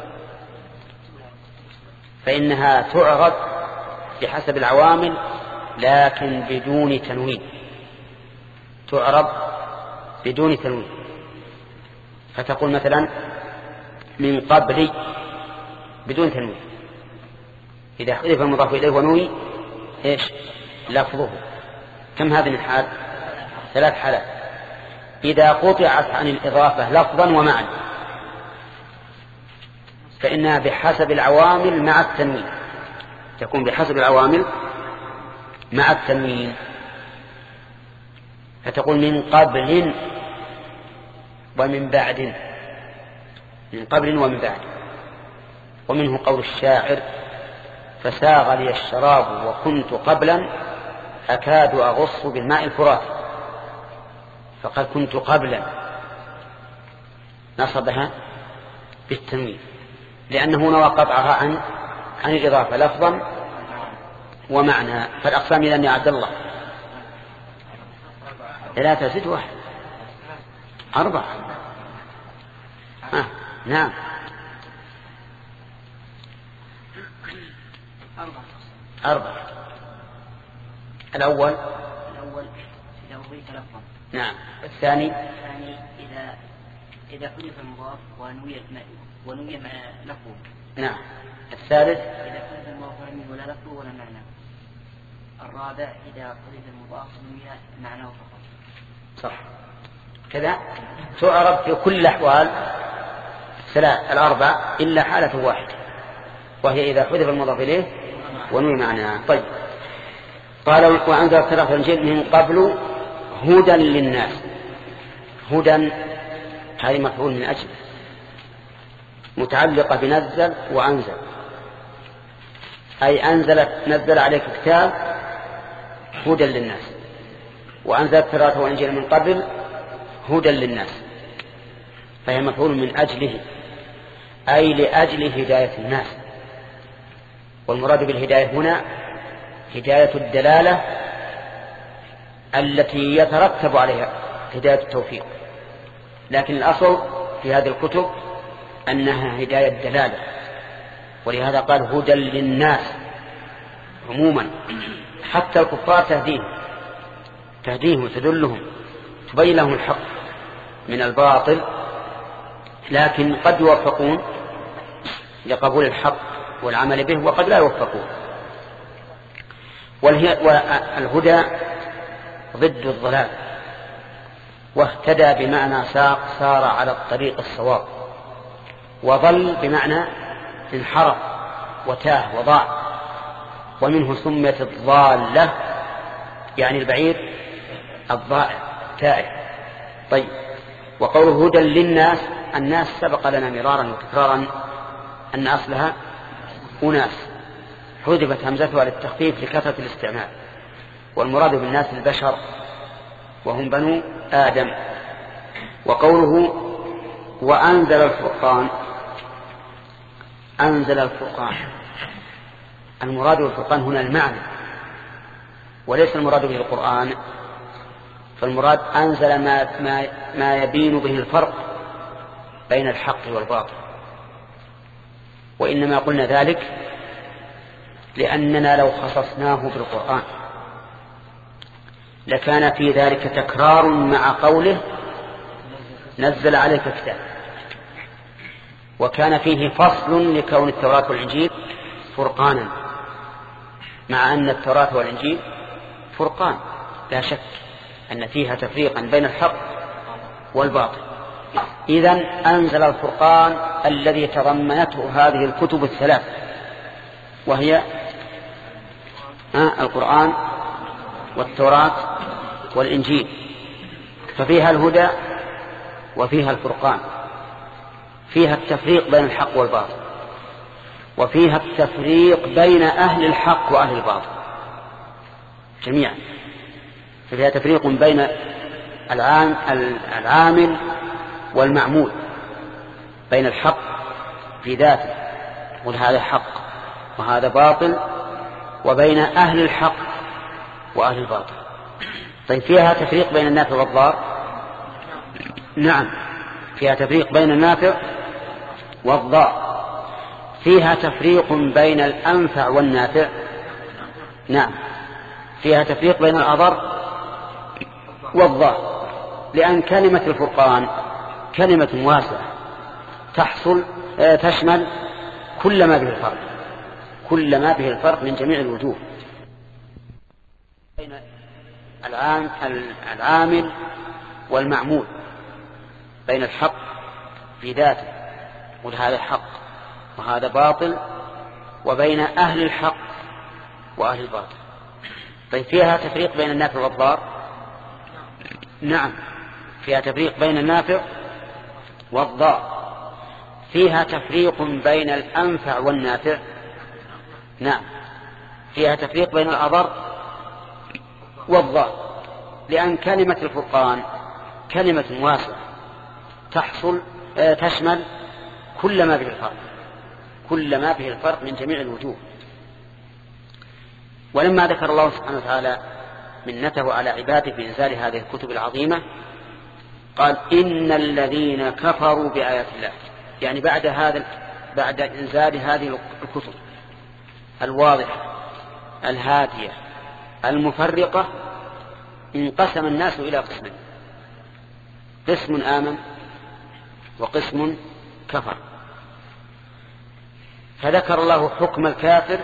فإنها تعرض بحسب العوامل لكن بدون تنوين، تعرض بدون تنوين. فتقول مثلا من قبل بدون تنوين، إذا حذف المضاف إليه ونوي إيش لفظه. كم هذه من حال؟ ثلاث حالات. إذا قطعت عن الإضافة لفظا ومعنى فإنها بحسب العوامل مع التنوين، تكون بحسب العوامل مع التنوين، فتقول من قبل ومن بعد، من قبل ومن بعد. ومنه قول الشاعر فساغ لي الشراب وكنت قبلا أكاد أغص بالماء الفرات، فقد كنت قبلا نصبها بالتنوين لأنه نوى قطعها عن عن الإضافة لفظا ومعنى. فالأقسام إذن يا عبد الله ثلاثة زد واحد أربعة نعم. أربعة. أربعة. الأول الأول إذا أضيف لفظا. نعم. الثاني الثاني إذا إذا حذف المضاف ونوي ونوي مع لفظه. نعم. الثالث إذا حذف المضاف ونوي ولا لفظه ولا معنى. الرابع إذا حذف المضاف ونوي معناه فقط. صح كذا تعرف في كل الأحوال ثلاث الأربع إلا حالة واحدة وهي إذا حذف المضاف إليه ونوي معناه. طيب قال وأنزل التوراة والإنجيل من قبل هدى للناس. هدى هذه مفعول من أجل متعلقة بنزل وأنزل أي أنزلت نزل عليك كتاب هدى للناس وأنزل التوراة والإنجيل من قبل هدى للناس فهي مفعول من أجله أي لأجل هداية الناس. والمراد بالهداية هنا هداية الدلالة التي يترتب عليها هداية التوفيق لكن الأصل في هذه الكتب أنها هداية دلالة ولهذا قال هدى للناس عموما حتى الكفار تهديهم تهديهم وتدلهم تبين لهم الحق من الباطل لكن قد يوفقون لقبول الحق والعمل به وقد لا يوفقون. والهدى ضد الضلال واهتدى بمعنى ساق سار على الطريق الصواب وضل بمعنى انحرف وتاه وضاع ومنه سميت الضالة يعني البعيد الضائع تائه. طيب وقوله هدى للناس الناس سبق لنا مرارا وتكرارا أن أصلها أناس حذفت همزتها للتخفيف لكثرة الاستعمال والمراد بالناس البشر وهم بنو آدم. وقوله وأنزل الفرقان أنزل الفرقان المراد بالفرقان هنا المعنى وليس المراد به القرآن فالمراد أنزل ما, ما, ما يبين به الفرق بين الحق والباطل وإنما قلنا ذلك لأننا لو خصصناه بالقرآن لكان في ذلك تكرار مع قوله نزل عليك كتاب وكان فيه فصل لكون التوراة والإنجيل فرقانا مع أن التوراة والإنجيل فرقان لا شك أن فيها تفريقا بين الحق والباطل. إذن أنزل الفرقان الذي تضمنته هذه الكتب الثلاث وهي القرآن والتوراة والإنجيل ففيها الهدى وفيها الفرقان فيها التفريق بين الحق والباطل وفيها التفريق بين أهل الحق وأهل الباطل جميعا فيها تفريق بين العام العامل والمعمول بين الحق في ذاته وهذا حق وهذا باطل وبين أهل الحق وأهل الباطل. طيب فيها تفريق بين النافع والضار نعم فيها تفريق بين النافع والضار فيها تفريق بين الأنفع والنافع نعم فيها تفريق بين الأضر والضار لأن كلمة الفرقان كلمة واسعة تحصل تشمل كل ما به الفرق كل ما به الفرق من جميع الوجوه بين العام العامل والمعمول بين الحق في ذاته وهذا حق وهذا باطل وبين أهل الحق وأهل الباطل. طيب فيها تفريق بين النافع والضار نعم فيها تفريق بين النافع والضار فيها تفريق بين الأنفع والنافع نعم فيها تفريق بين الأضر والضار لأن كلمة الفرقان كلمة واسعة تحصل تشمل كل ما به الفرق كل ما به الفرق من جميع الوجوه. ولما ذكر الله سبحانه وتعالى منته على عباده بإنزال هذه الكتب العظيمة قال إن الذين كفروا بآيات الله يعني بعد هذا بعد إنزال هذه الكتب الواضحة الهادية المفرقة انقسم الناس إلى قسمين: قسم آمن وقسم كفر. فذكر الله حكم الكافر،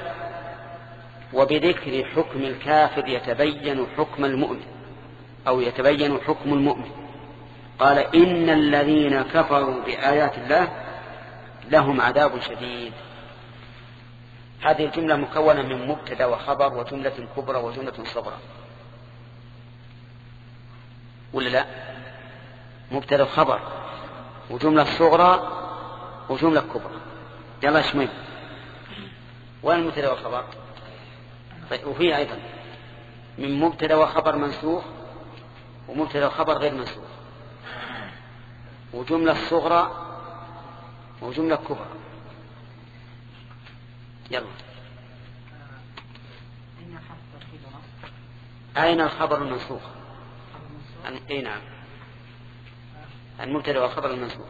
وبذكر حكم الكافر يتبين حكم المؤمن أو يتبين حكم المؤمن. قال: إن الذين كفروا بآيات الله لهم عذاب شديد. هذه الجملة مكونة من مبتدأ وخبر وجملة كبرى وجملة صغرى، ولا لا؟ مبتدأ وخبر وجملة صغرى وجملة كبرى. يلا اشمل وين المبتدأ والخبر؟ طيب وفيه أيضا من مبتدأ وخبر منسوخ ومبتدأ وخبر غير منسوخ، وجملة صغرى وجملة كبرى. يلا. أين الخبر المنسوخ؟ أي نعم، المبتدأ والخبر المنسوخ.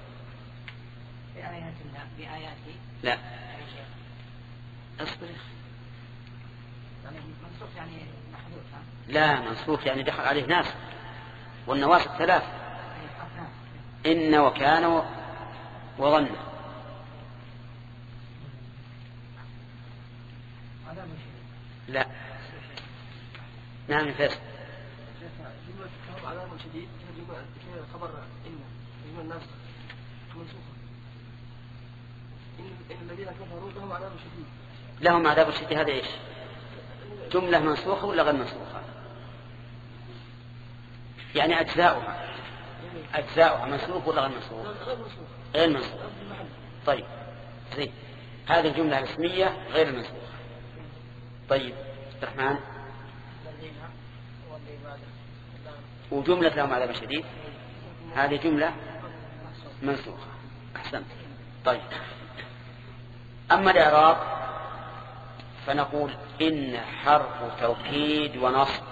بآيات الله بآياتي لا اصبر. يعني منسوخ يعني محذوف. لا، منسوخ يعني دخل عليه ناس، والنواسخ ثلاث: إن وكان وظن. لا نعم فاسد. جملة كفر عذاب شديد جملة خبر إن جملة الناس منسوخة. إن الذين كفروا لهم عذاب شديد. لهم عذاب شديد هذا إيش؟ جملة منسوخة ولا غير منسوخة؟ يعني أجزاؤها أجزاؤها منسوخ ولا غير منسوخ؟ غير منسوخ. طيب زين، هذه الجملة الاسمية غير المنسوخة. طيب الرحمن، وجملة لهم عذاب شديد هذه جملة منسوخة. أحسنت. طيب أما الإعراب فنقول إن حرف توكيد ونصب.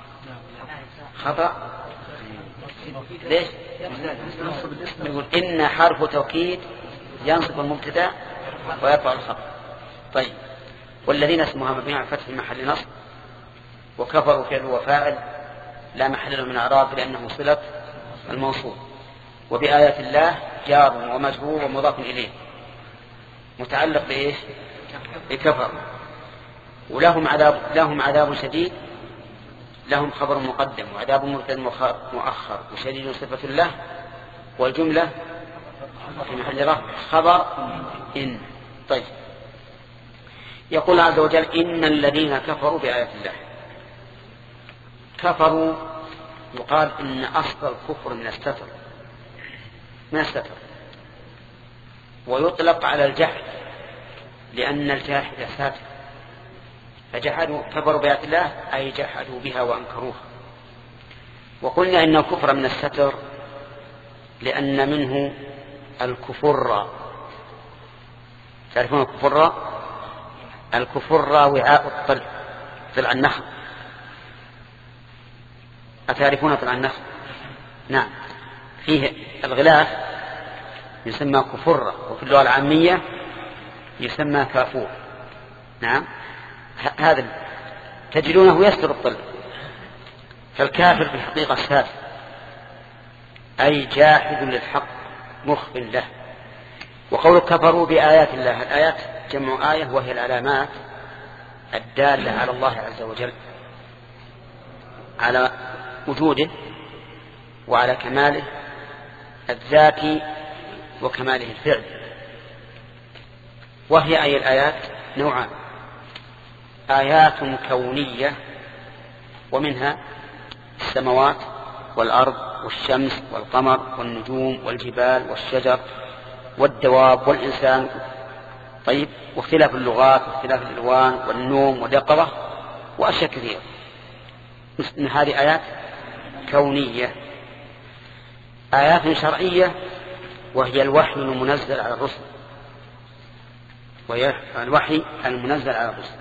خطأ. ليش؟ نقول إن حرف توكيد ينصب المبتدأ ويرفع الخبر. طيب والذين اسمها مبني على الفتح في محل نصب، وكفروا فعل وفاعل لا محل له من اعراب لانه صلة الموصول. وبآيات الله جار ومجرور ومضاف اليه متعلق بايش؟ بكفر. ولهم عذاب لهم عذاب شديد، لهم خبر مقدم وعذاب مبتدأ مؤخر وشديد صفة له، والجملة في محل رفع خبر إن. طيب يقول عز وجل: إن الذين كفروا بآيات الله. كفروا يقال إن أصل الكفر من الستر من الستر ويطلق على الجحد لأن الجاحد ساتر، فجحدوا كفروا بآيات الله أي جحدوا بها وأنكروها. وقلنا إن الكفر من الستر لأن منه الكفر. تعرفون الكفر؟ الكفر وعاء الطلع طلع النخل. أتعرفون طلع النخل؟ نعم، فيه الغلاف يسمى كفر، وفي اللغة العامية يسمى كافور. نعم، هذا تجدونه يستر الطلع. فالكافر في الحقيقة سافر أي جاحد للحق مخف له. وقول كفروا بآيات الله، الآيات جمع آية وهي العلامات الدالة على الله عز وجل، على وجوده وعلى كماله الذاتي وكماله الفعل. وهي أي الآيات نوعان: آيات كونية ومنها السماوات والأرض والشمس والقمر والنجوم والجبال والشجر والدواب والإنسان. طيب واختلاف اللغات واختلاف الألوان والنوم واليقظة وأشياء كثيرة. من هذه آيات كونية. آيات شرعية وهي الوحي المنزل على الرسل، وهي الوحي المنزل على الرسل.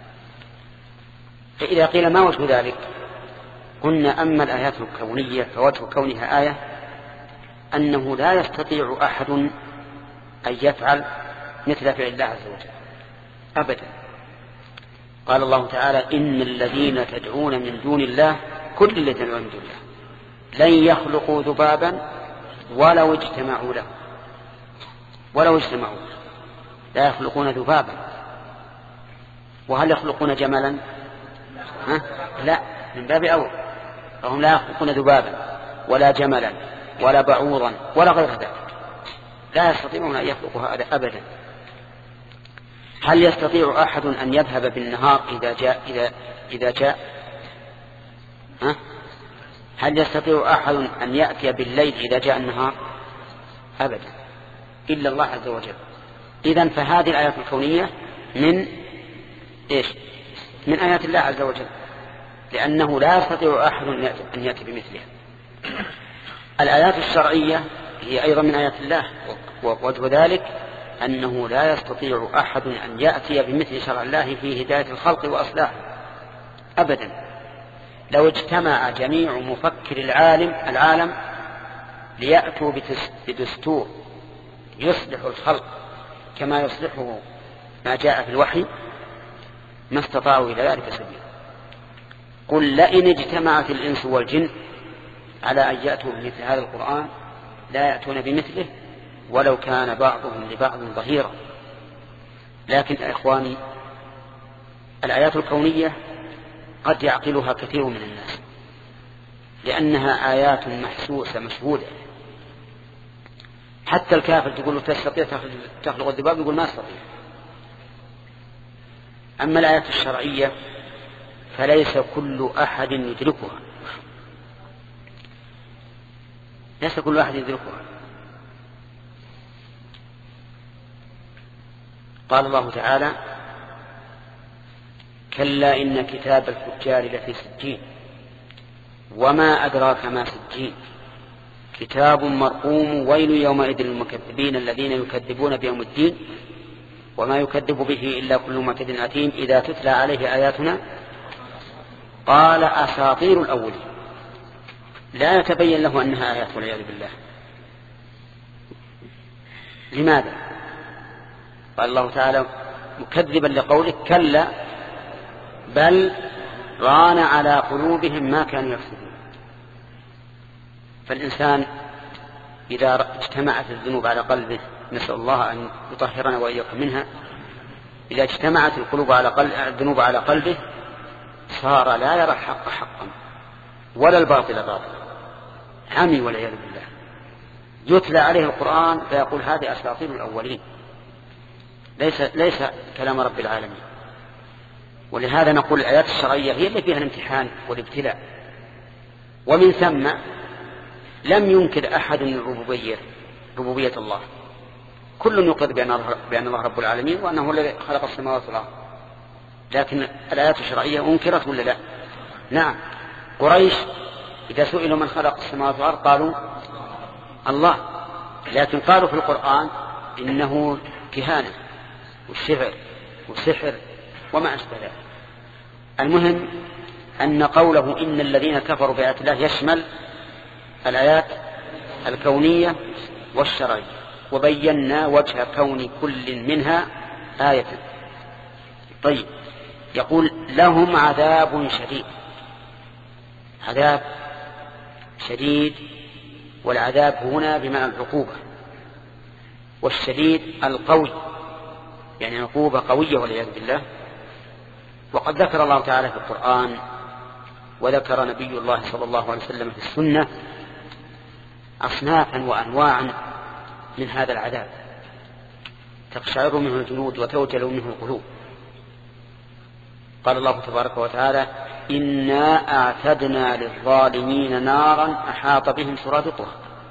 فإذا قيل ما وجه ذلك؟ قلنا أما الآيات الكونية فوجه كونها آية أنه لا يستطيع أحد أن يفعل مثل فعل الله عز وجل أبدا. قال الله تعالى إن الذين تدعون من دون الله كل الذين تدعون من دون الله لن يخلقوا ذبابا ولو اجتمعوا له ولو اجتمعوا لا يخلقون ذبابا. وهل يخلقون جملا؟ ها؟ لا، من باب أول. فهم لا يخلقون ذبابا ولا جملا ولا بعوضا ولا غير ذلك، لا يستطيعون أن يخلقوا هذا أبدا. هل يستطيع أحد أن يذهب بالنهار إذا جاء إذا إذا جاء ها؟ هل يستطيع أحد أن يأتي بالليل إذا جاء النهار؟ أبدا، إلا الله عز وجل. إذن فهذه الآيات الكونية من إيش؟ من آيات الله عز وجل، لأنه لا يستطيع أحد أن يأتي بمثلها. الآيات الشرعية هي أيضا من آيات الله، ووجه ذلك أنه لا يستطيع أحد أن يأتي بمثل شرع الله في هداية الخلق وأصلاحه أبدا. لو اجتمع جميع مفكر العالم العالم ليأتوا بدستور يصلح الخلق كما يصلحه ما جاء في الوحي ما استطاعوا إلى ذلك سبيلا. قل لئن اجتمعت الإنس والجن على أن يأتوا بمثل هذا القرآن لا يأتون بمثله ولو كان بعضهم لبعض ظهيرا. لكن إخواني، الآيات الكونية قد يعقلها كثير من الناس لأنها آيات محسوسة مشهودة. حتى الكافر تقول له تستطيع تخلق الذباب يقول ما استطيع. أما الآيات الشرعية فليس كل أحد يدركها، ليس كل أحد يدركها. قال الله تعالى كلا إن كتاب الفجار لفي سجين وما أدراك ما سجين كتاب مرقوم ويل يومئذ للمكذبين الذين يكذبون بيوم الدين وما يكذب به إلا كل معتد أثيم إذا تتلى عليه آياتنا قال أساطير الأولين. لا يتبين له أنها آيات والعياذ بالله. لماذا؟ قال الله تعالى مكذبا لقوله كلا بل ران على قلوبهم ما كانوا يكسبون. فالإنسان إذا اجتمعت الذنوب على قلبه، نسأل الله أن يطهرنا وإياكم منها، إذا اجتمعت القلوب على قلب الذنوب على قلبه صار لا يرى الحق حقا ولا الباطل باطلا، عمي والعياذ بالله. يتلى عليه القرآن فيقول هذه أساطير الأولين، ليس ليس كلام رب العالمين. ولهذا نقول الآيات الشرعية هي اللي فيها الامتحان والابتلاء. ومن ثم لم ينكر أحد الربوبية ربوبية الله، كل يقر بأن الله رب العالمين وأنه الذي خلق السماوات والأرض. لكن الآيات الشرعية أنكرت ولا لا؟ نعم. قريش إذا سئلوا من خلق السماوات والأرض قالوا الله، لكن قالوا في القرآن إنه كهانة والشعر والسحر وما أشبه ذلك. المهم أن قوله إن الذين كفروا بآيات الله يشمل الآيات الكونية والشرعية، وبينا وجه كون كل منها آية. طيب، يقول لهم عذاب شديد. عذاب شديد، والعذاب هنا بمعنى العقوبة، والشديد القوي، يعني عقوبة قوية والعياذ بالله. وقد ذكر الله تعالى في القرآن وذكر نبي الله صلى الله عليه وسلم في السنة أصنافا وأنواعا من هذا العذاب تقشعر منه الجلود وتوجل منه القلوب. قال الله تبارك وتعالى إنا أعتدنا للظالمين نارا أحاط بهم سرادقها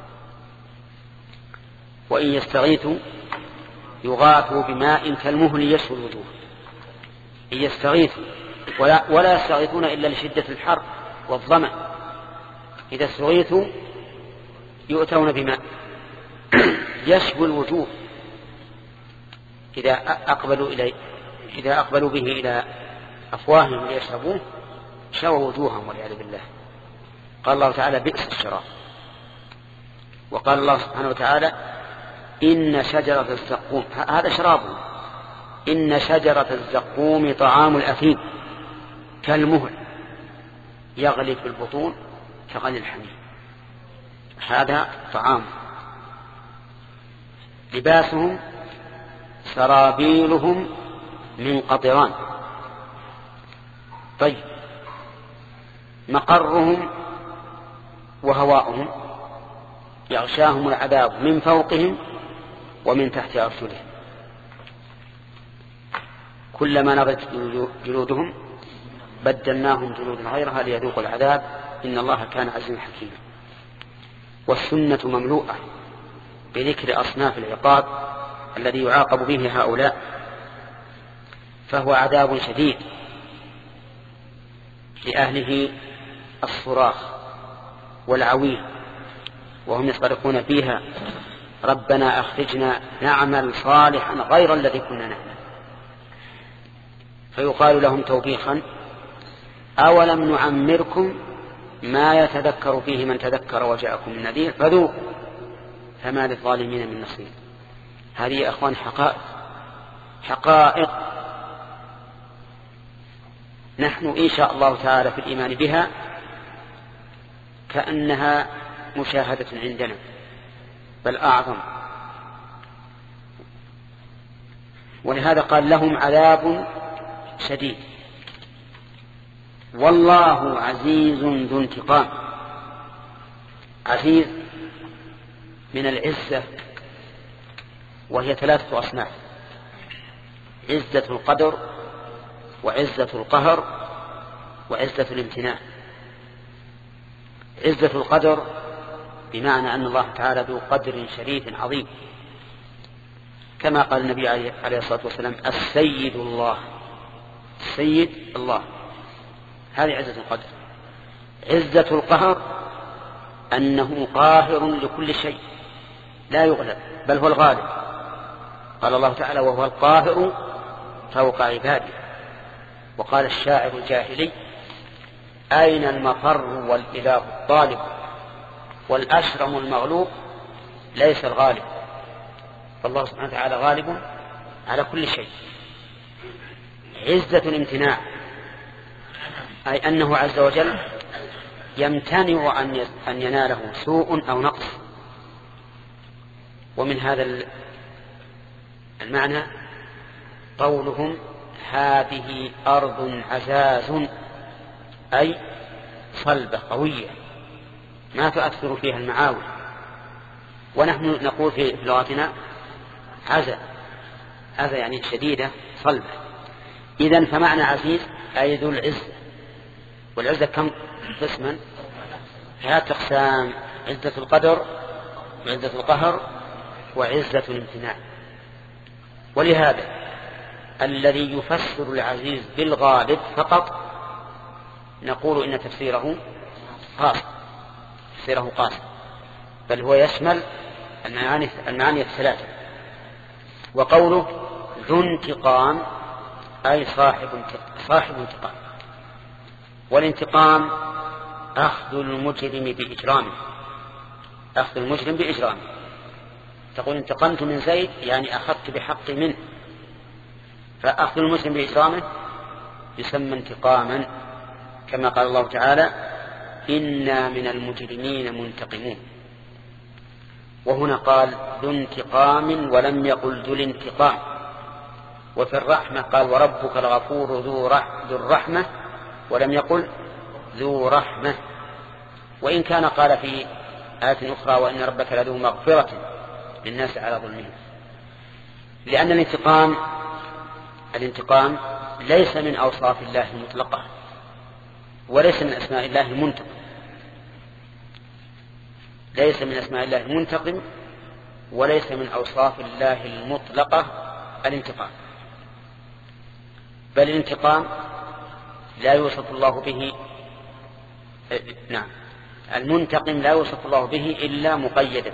وإن يستغيثوا يغاثوا بماء كالمهل يشوي الوجوه. إن يستغيثوا ولا, ولا يستغيثون إلا لشدة الحر والظمأ، إذا استغيثوا يؤتون بماء يشوي الوجوه، إذا أقبلوا إليه إذا أقبلوا به إلى أفواههم ليشربوه شوى وجوههم والعياذ بالله. قال الله تعالى بئس الشراب. وقال الله سبحانه وتعالى إن شجرة الزقوم، هذا شرابه، إن شجرة الزقوم طعام الأثيم كالمهل يغلي في البطون كغلي الحميم. هذا طعام. لباسهم سرابيلهم من قطران. طيب، مقرهم وهواؤهم يغشاهم العذاب من فوقهم ومن تحت أرجلهم، كلما نضجت جلودهم بدلناهم جلودا غيرها ليذوقوا العذاب إن الله كان عزيزا حكيما. والسنة مملوءة بذكر أصناف العقاب الذي يعاقب به هؤلاء، فهو عذاب شديد لأهله الصراخ والعويل وهم يصرخون فيها ربنا أخرجنا نعمل صالحا غير الذي كنا نعمل، فيقال لهم توبيخا أولم نعمركم ما يتذكر فيه من تذكر وجاءكم النذير فذوقوا فما للظالمين من نصير. هذه يا أخوان حقائق حقائق نحن إن شاء الله تعالى في الإيمان بها كأنها مشاهدة عندنا، بل أعظم. ولهذا قال لهم عذاب شديد. والله عزيز ذو انتقام. عزيز من العزة، وهي ثلاثة أصناف: عزة القدر، وعزة القهر، وعزة الامتناع. عزة القدر بمعنى أن الله تعالى ذو قدر شريف عظيم، كما قال النبي عليه الصلاة والسلام السيد الله، السيد الله، هذه عزة القدر. عزة القهر أنه قاهر لكل شيء لا يغلب، بل هو الغالب. قال الله تعالى وهو القاهر فوق عباده. وقال الشاعر الجاهلي أين المفر والإله الطالب والأشرم المغلوب ليس الغالب. فالله سبحانه وتعالى غالب على كل شيء. عزة الامتناع أي أنه عز وجل يمتنع أن يناله سوء أو نقص. ومن هذا المعنى قولهم هذه أرض عزاز، أي صلبة قوية ما تؤثر فيها المعاول. ونحن نقول في لغتنا عزا، عزا يعني شديدة صلبة. إذن فمعنى عزيز أي ذو العزة. والعزة كم قسما؟ ثلاثة أقسام: عزة القدر، وعزة القهر، وعزة الامتناع. ولهذا الذي يفسر العزيز بالغالب فقط نقول إن تفسيره قاصر، تفسيره قاصر، بل هو يشمل المعاني, المعاني الثلاثة. وقوله ذو انتقام أي صاحب صاحب انتقام. والانتقام أخذ المجرم بإجرامه، أخذ المجرم بإجرامه. تقول انتقمت من زيد يعني أخذت بحق منه، فأخذ المجرم بإجرامه يسمى انتقاما، كما قال الله تعالى إنا من المجرمين منتقمون. وهنا قال ذو انتقام ولم يقل ذو الانتقام. وفي الرحمة قال وربك الغفور ذو الرحمة ولم يقل ذو رحمة. وإن كان قال في آية أخرى وإن ربك لذو مغفرة للناس على ظلمهم، لأن الانتقام الانتقام ليس من أوصاف الله المطلقة، وليس من أسماء الله المنتقم، ليس من أسماء الله المنتقم، وليس من أوصاف الله المطلقة الانتقام. بل الانتقام لا يوصف الله به، نعم المنتقم لا يوصف الله به إلا مقيدا،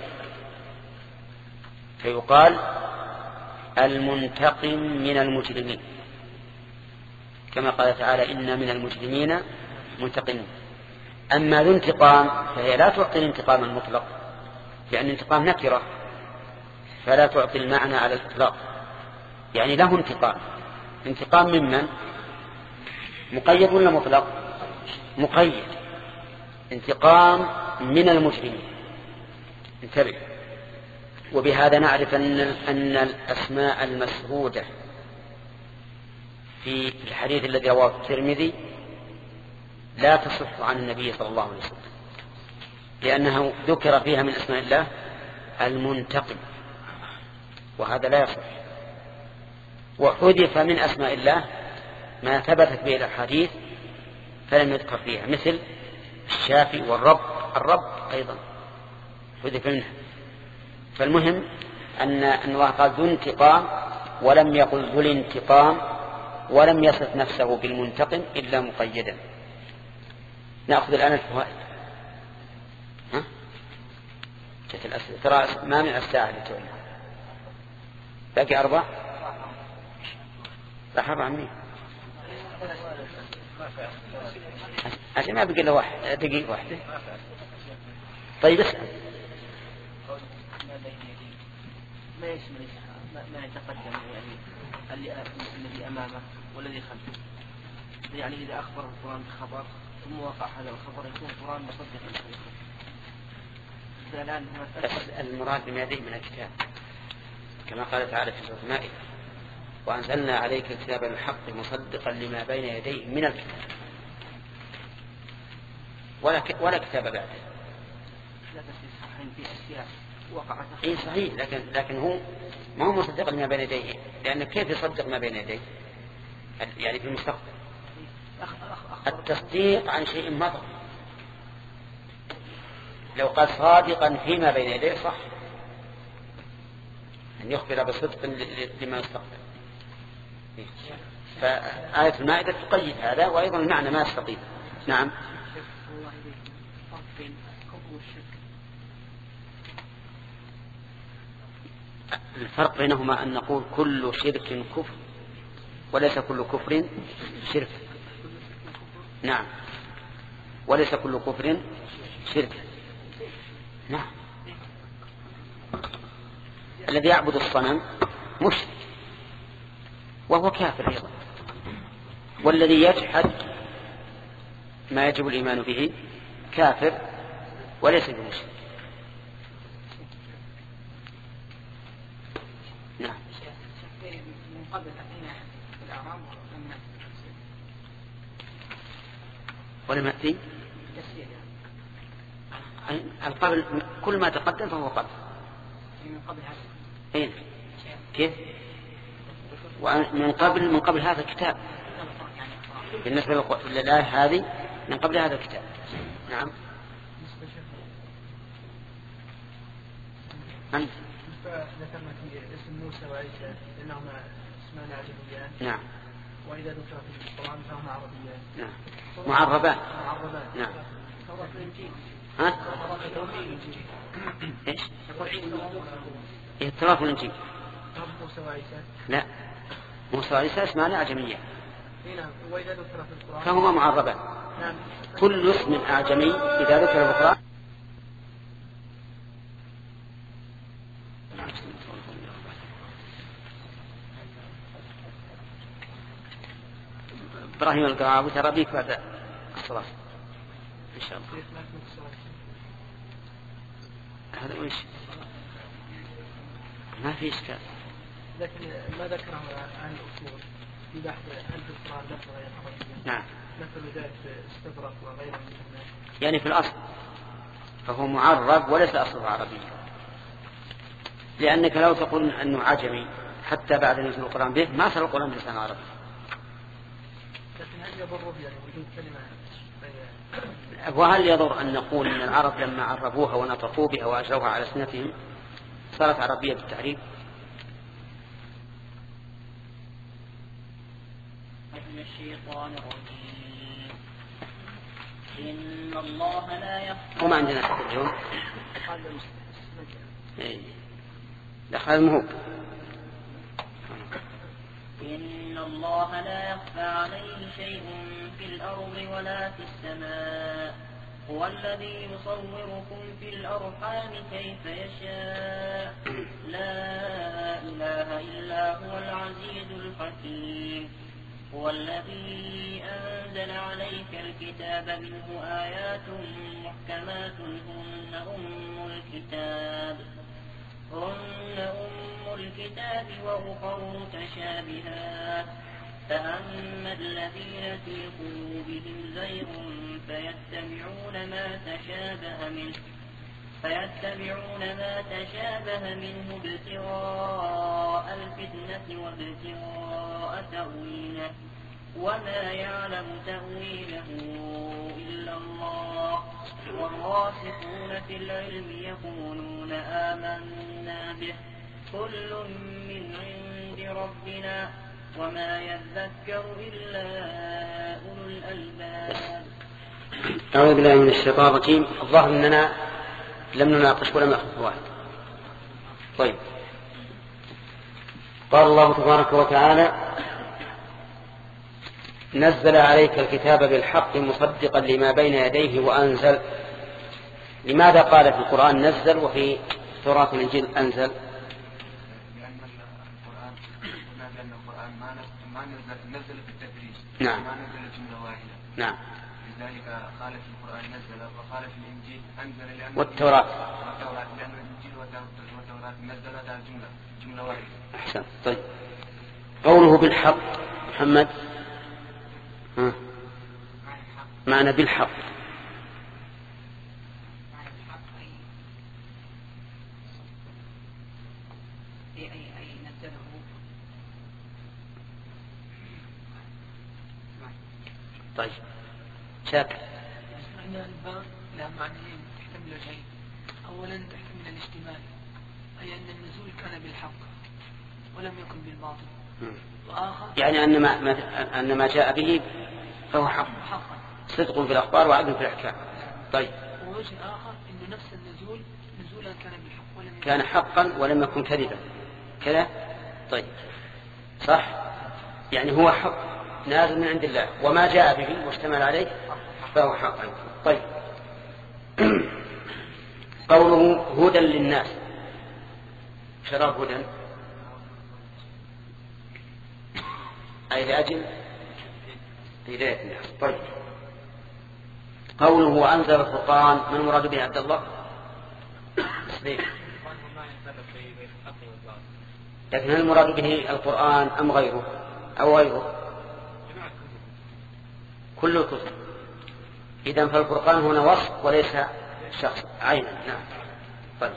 فيقال المنتقم من المجرمين، كما قال تعالى إن من المجرمين منتقمين. أما ذو انتقام فهي لا تعطي الانتقام المطلق، لأن الانتقام نكرة، فلا تعطي المعنى على الإطلاق، يعني له انتقام. انتقام ممن؟ مقيد ولا مطلق؟ مقيد. انتقام من المجرمين. انتبه. وبهذا نعرف أن أن الأسماء المسعودة في الحديث الذي رواه الترمذي لا تصح عن النبي صلى الله عليه وسلم، لأنه ذكر فيها من أسماء الله المنتقم، وهذا لا يصح. وحذف من أسماء الله ما ثبتت به الأحاديث فلم يذكر فيها، مثل الشافي والرب. الرب أيضا حذف منها. فالمهم أن الله قال ذو انتقام ولم يقل ذو الانتقام، ولم يصف نفسه بالمنتقم إلا مقيدا. نأخذ الآن الفوائد. ها؟ جت الأسئلة ترى ما من الساعة لتونا باقي أربع راح أربع مين عشان ما بقي له واحد دقيقة واحدة. طيب اسأل. ما يشمل ما يتقدم يعني الذي أمامه والذي خلفه، يعني إذا أخبر القرآن بخبر ثم وقع هذا الخبر يكون القرآن مصدقا. المراد بما يديه من الكتاب كما قال تعالى في سورة المائدة وأنزلنا عليك الكتاب الحق مصدقا لما بين يديه من الكتاب، ولا ولا كتاب بعده. لا تصحيح في أشياء وقعت. إيه صحيح، لكن لكن هو ما هو مصدق لما بين يديه، لأن كيف يصدق ما بين يديه؟ يعني في المستقبل. التصديق عن شيء مضى. لو قال صادقا فيما بين يديه صح، أن يخبر بصدق لما يستقبل. فآية المائدة تقيد هذا، وأيضا المعنى ما يستقيم. نعم. الفرق بينهما أن نقول كل شرك كفر وليس كل كفر شرك. نعم، وليس كل كفر شرك. نعم. الذي يعبد الصنم مشرك وهو كافر أيضا، والذي يجحد ما يجب الإيمان به كافر وليس بمشرك. نعم. ولم يأتي القبل، كل ما تقدم فهو قبل. أين؟ كيف؟ ومن قبل من قبل هذا الكتاب بالنسبة للآية هذه من قبل هذا الكتاب. نعم. أنت ذكرنا في اسم موسى وعيسى إنهما اسمان عجميان. نعم. وإذا ذكر في القرآن فهما عربيان. نعم. معربان. معربان. نعم. توراة الإنجيل. ها؟ إيش؟ إيه التوراة والإنجيل. موسى وعيسى. لا. موسى وعيسى اسمان أعجمية. نعم. وإذا ذكر في القرآن فهما معربان. نعم. كل اسم أعجمي إذا ذكر في القرآن. إبراهيم القرعاوي ترى بيك بعد الصلاة إن شاء الله. هذا وش ما في إشكال، لكن ما ذكره عن الأصول في بحث هل في القرآن لفظ غير عربية. نعم. مثل ذلك استبرق وغيره من الناس. يعني في الأصل فهو معرب وليس أصله عربي، لأنك لو تقول أنه عجمي حتى بعد نزول القرآن به ما صار القرآن بلسان عربي. لكن هل يضر يعني وجود كلمة؟ وهل يضر أن نقول أن العرب لما عربوها ونطقوا بها وأجروها على سنتهم صارت عربية بالتعريب؟ من الشيطان الرجيم. إن الله لا يخفى. وما عندنا حتى اليوم. إيه. دخل المهوب. إن الله لا يخفى عليه شيء في الأرض ولا في السماء، هو الذي يصوركم في الأرحام كيف يشاء، لا حكيم هو الذي أنزل عليك الكتاب منه آيات محكمات هن أم الكتاب هن أم الكتاب وأخر متشابهات فأما الذين في قلوبهم زيغ فيتبعون ما تشابه منه فيتبعون ما تشابه منه ابتغاء الفتنة وابتغاء تأويله وما يعلم تأويله إلا الله والراسخون في العلم يقولون آمنا به كل من عند ربنا وما يذكر إلا أولو الألباب. أعوذ بالله من الشيطان الرجيم. الظاهر أننا لم نناقش ولم نأخذ واحد. طيب، قال الله تبارك وتعالى نزل عليك الكتاب بالحق مصدقا لما بين يديه وأنزل. لماذا قال في القرآن نزل وفي التوراة والإنجيل أنزل؟ لأن القرآن لأن القرآن ما نزل نزل بالتدريج نعم. ما نزل جملة واحدة نعم. لذلك قال في القرآن نزل وقال في الإنجيل أنزل لأن والتوراة والتوراة لأن الإنجيل والتوراة نزل على جملة جملة واحدة. أحسن. طيب، قوله بالحق محمد ها. معنى بالحق طيب شاكر. أن الباء لها معنيين تحتمل وجهين. أولا تحتمل الاشتمال أي أن النزول كان بالحق ولم يكن بالباطل. وآخر يعني أن ما, ما أن ما جاء به فهو حق حقا صدق في الأخبار وعدل في الأحكام. طيب، ووجه آخر أنه نفس النزول نزولا كان بالحق ولم يكن كان حقا ولم يكن كذبا كذا. طيب صح، يعني هو حق نازل من عند الله وما جاء به واشتمل عليه فهو حقا. طيب قوله هدى للناس شراب هدى أي لأجل هداية الناس. طيب قوله وأنزل الفرقان من المراد به عبد الله؟ لكن هل المراد به القرآن أم غيره أو غيره؟ كل الكتب. إذن فالفرقان هنا وصف وليس شخص عينا. نعم. طيب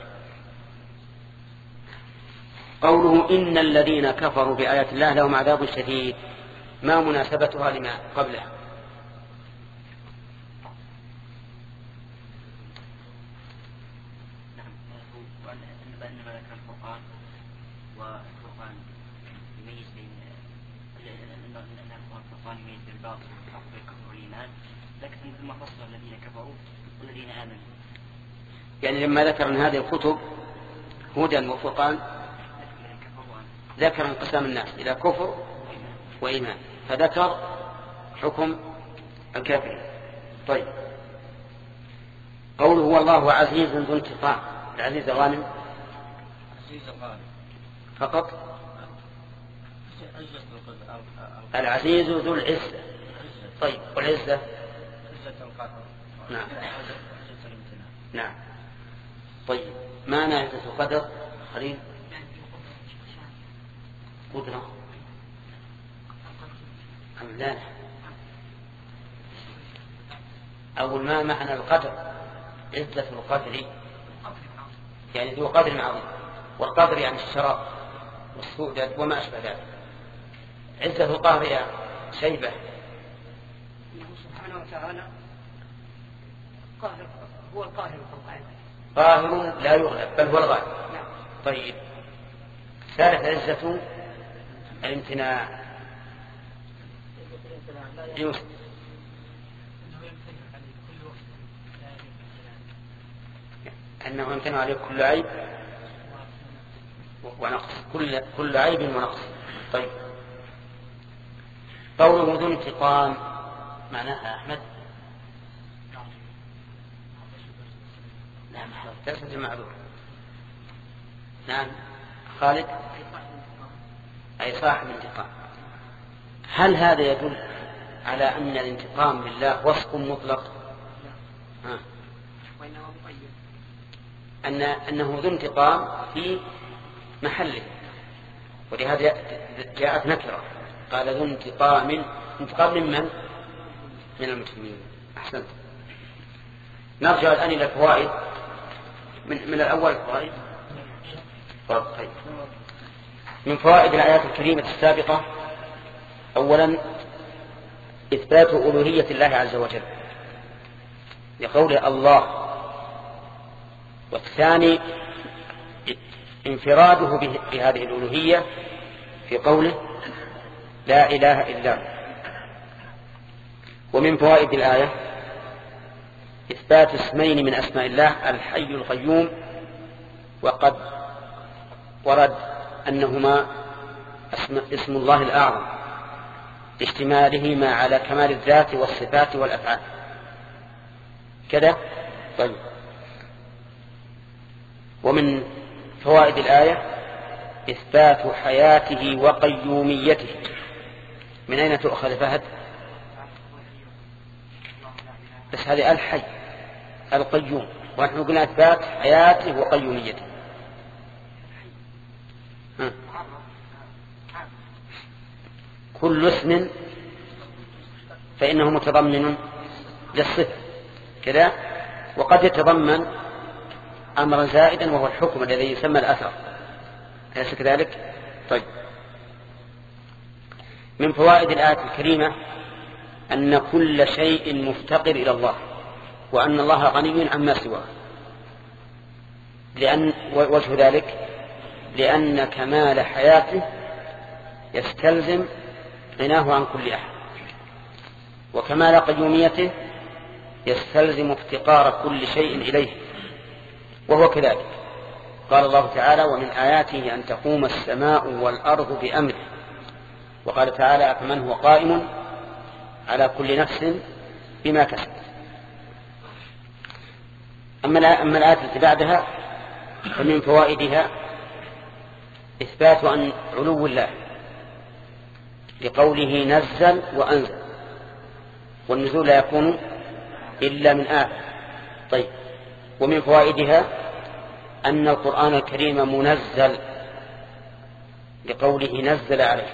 قوله إن الذين كفروا بآيات الله لهم عذاب شديد ما مناسبتها لما قبلها؟ يعني لما ذكر من هذه الكتب هدى وفرقان ذكر انقسام الناس إلى كفر وإيمان فذكر حكم الكافرين. طيب قوله هو الله عزيز ذو انتقام. العزيز غانم فقط. العزيز ذو العزة. طيب والعزة؟ نعم نعم. طيب ما نعزة القدر خليل؟ قدرة أم لا؟ أول ما معنى القدر؟ عزة القدر يعني ذو قدر عظيم، والقدر يعني الشراب والسؤدد وما أشبه ذلك. عزة القهر يا شيبة سبحانه وتعالى قاهر هو القاهر فوق عباده قاهر لا يغلب بل هو الغالب. طيب ثالث عزة الامتناع. يوسف أنه يمتنع عليه كل عيب ونقص كل, كل عيب ونقص. طيب قوله ذو انتقام معناها أحمد؟ نعم تأسد المعذور. نعم خالد أي صاحب انتقام. هل هذا يدل على أن الانتقام لله وصف مطلق؟ ها. أن أنه ذو انتقام في محله، ولهذا جاءت نكرة قال ذو انتقام. انتقام من من؟ من المجرمين. أحسنت. نرجع الآن إلى الفوائد من, من الأول. الفوائد طيب. من فوائد الآيات الكريمة السابقة: أولا إثبات ألوهية الله عز وجل لقوله الله، والثاني انفراده بهذه الألوهية في قوله لا إله إلا هو. ومن فوائد الآية إثبات اسمين من أسماء الله الحي القيوم، وقد ورد أنهما اسم, اسم الله الأعظم لاشتمالهما على كمال الذات والصفات والأفعال كذا. طيب. ومن فوائد الآية إثبات حياته وقيوميته. من أين تؤخذ فهد؟ بس هذه الحي القيوم، ونحن قلنا إثبات حياته وقيوميته. ها. كل اسم فإنه متضمن للصفة كذا، وقد يتضمن أمرا زائدا وهو الحكم الذي يسمى الأثر، أليس كذلك؟ طيب. من فوائد الآية الكريمة أن كل شيء مفتقر إلى الله، وأن الله غني عما سواه. لأن وجه ذلك لأن كمال حياته يستلزم غناه عن كل أحد، وكمال قيوميته يستلزم افتقار كل شيء إليه، وهو كذلك. قال الله تعالى ومن آياته أن تقوم السماء والأرض بأمره. وقال تعالى أفمن هو قائم على كل نفس بما كسبت. أما الآية التي بعدها فمن فوائدها إثبات أن علو الله لقوله نزل وأنزل، والنزول لا يكون إلا من آية. طيب. ومن فوائدها أن القرآن الكريم منزل لقوله نزل عليه.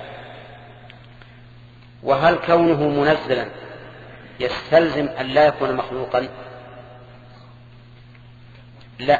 وهل كونه منزلا يستلزم أن لا يكون مخلوقا؟ لا،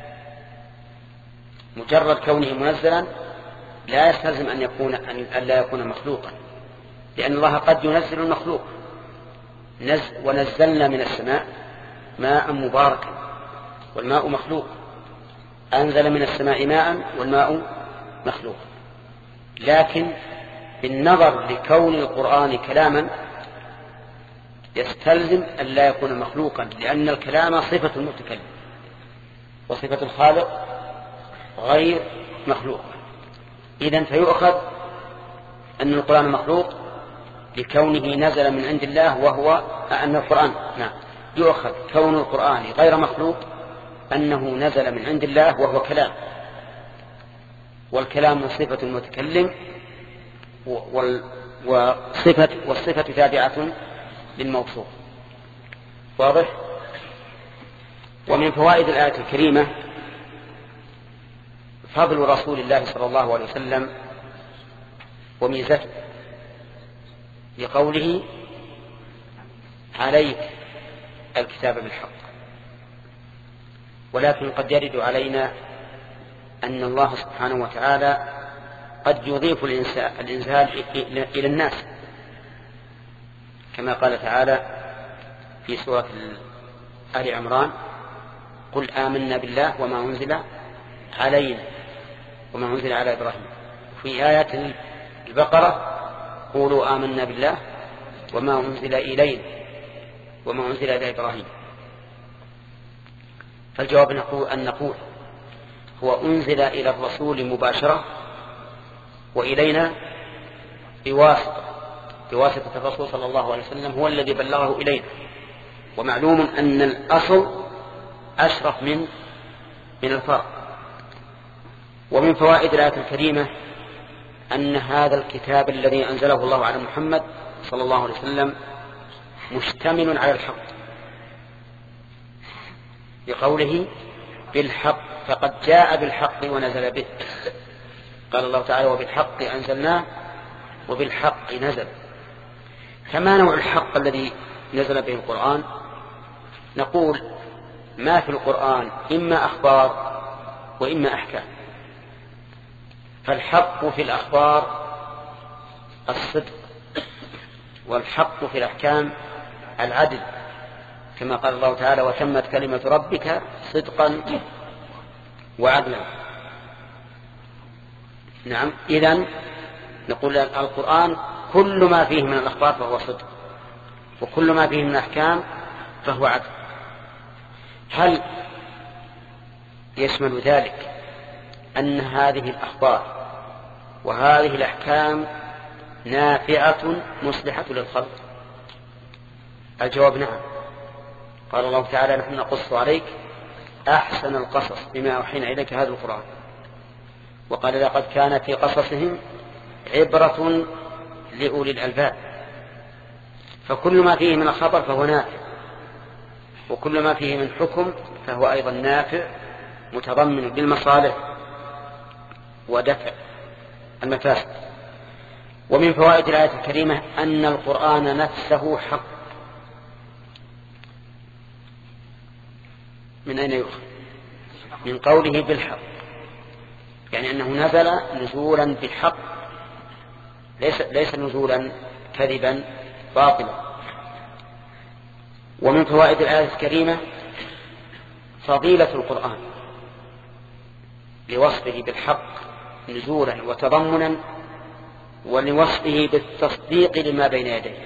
مجرد كونه منزلا لا يستلزم أن يكون أن لا يكون مخلوقا، لأن الله قد ينزل المخلوق. نزل ونزلنا من السماء ماء مباركا، والماء مخلوق. أنزل من السماء ماء والماء مخلوق. لكن بالنظر لكون القرآن كلاما يستلزم أن لا يكون مخلوقا، لأن الكلام صفة المتكلم، وصفة الخالق غير مخلوق. إذن فيؤخذ أن القرآن مخلوق لكونه نزل من عند الله، وهو أن القرآن نعم يؤخذ كون القرآن غير مخلوق أنه نزل من عند الله وهو كلام، والكلام صفة المتكلم، وصفة والصفة تابعة للموصوف. واضح؟ ومن فوائد الآية الكريمة فضل رسول الله صلى الله عليه وسلم وميزته، لقوله عليك الكتاب بالحق. ولكن قد يرد علينا أن الله سبحانه وتعالى قد يضيف الإنزال إلى الناس، كما قال تعالى في سورة آل عمران قل آمنا بالله وما أنزل علينا وما أنزل على إبراهيم. في آيات البقرة قولوا آمنا بالله وما أنزل إلينا وما أنزل إلى إبراهيم. فالجواب نقول أن نقول هو أنزل إلى الرسول مباشرة، وإلينا بواسطة بواسطة الرسول صلى الله عليه وسلم هو الذي بلغه إلينا. ومعلوم أن الأصل أشرف من من الفرق. ومن فوائد الآية الكريمة أن هذا الكتاب الذي أنزله الله على محمد صلى الله عليه وسلم مشتمل على الحق، بقوله بالحق، فقد جاء بالحق ونزل به. قال الله تعالى وبالحق أنزلناه وبالحق نزل. فما نوع الحق الذي نزل به القرآن؟ نقول ما في القرآن إما أخبار وإما أحكام. فالحق في الأخبار الصدق، والحق في الأحكام العدل، كما قال الله تعالى وتمت كلمة ربك صدقا وعدلا. نعم، إذن نقول القرآن كل ما فيه من الأخبار فهو صدق، وكل ما فيه من الأحكام فهو عدل. هل يشمل ذلك أن هذه الأخبار وهذه الأحكام نافعة مصلحة للخلق؟ الجواب نعم. قال الله تعالى نحن نقص عليك أحسن القصص بما أوحينا إليك هذا القرآن. وقال لقد كان في قصصهم عبرة لأولي الألباب. فكل ما فيه من الخبر فهو نافع، وكل ما فيه من حكم فهو أيضا نافع متضمن بالمصالح ودفع المفاسد. ومن فوائد الآية الكريمة أن القرآن نفسه حق. من أين يؤخذ؟ من قوله بالحق، يعني أنه نزل نزولا بالحق، ليس, ليس نزولا كذبا باطلا. ومن فوائد الآية الكريمة فضيلة القرآن لوصفه بالحق نزولا وتضمنا، ولوصفه بالتصديق لما بين يديه،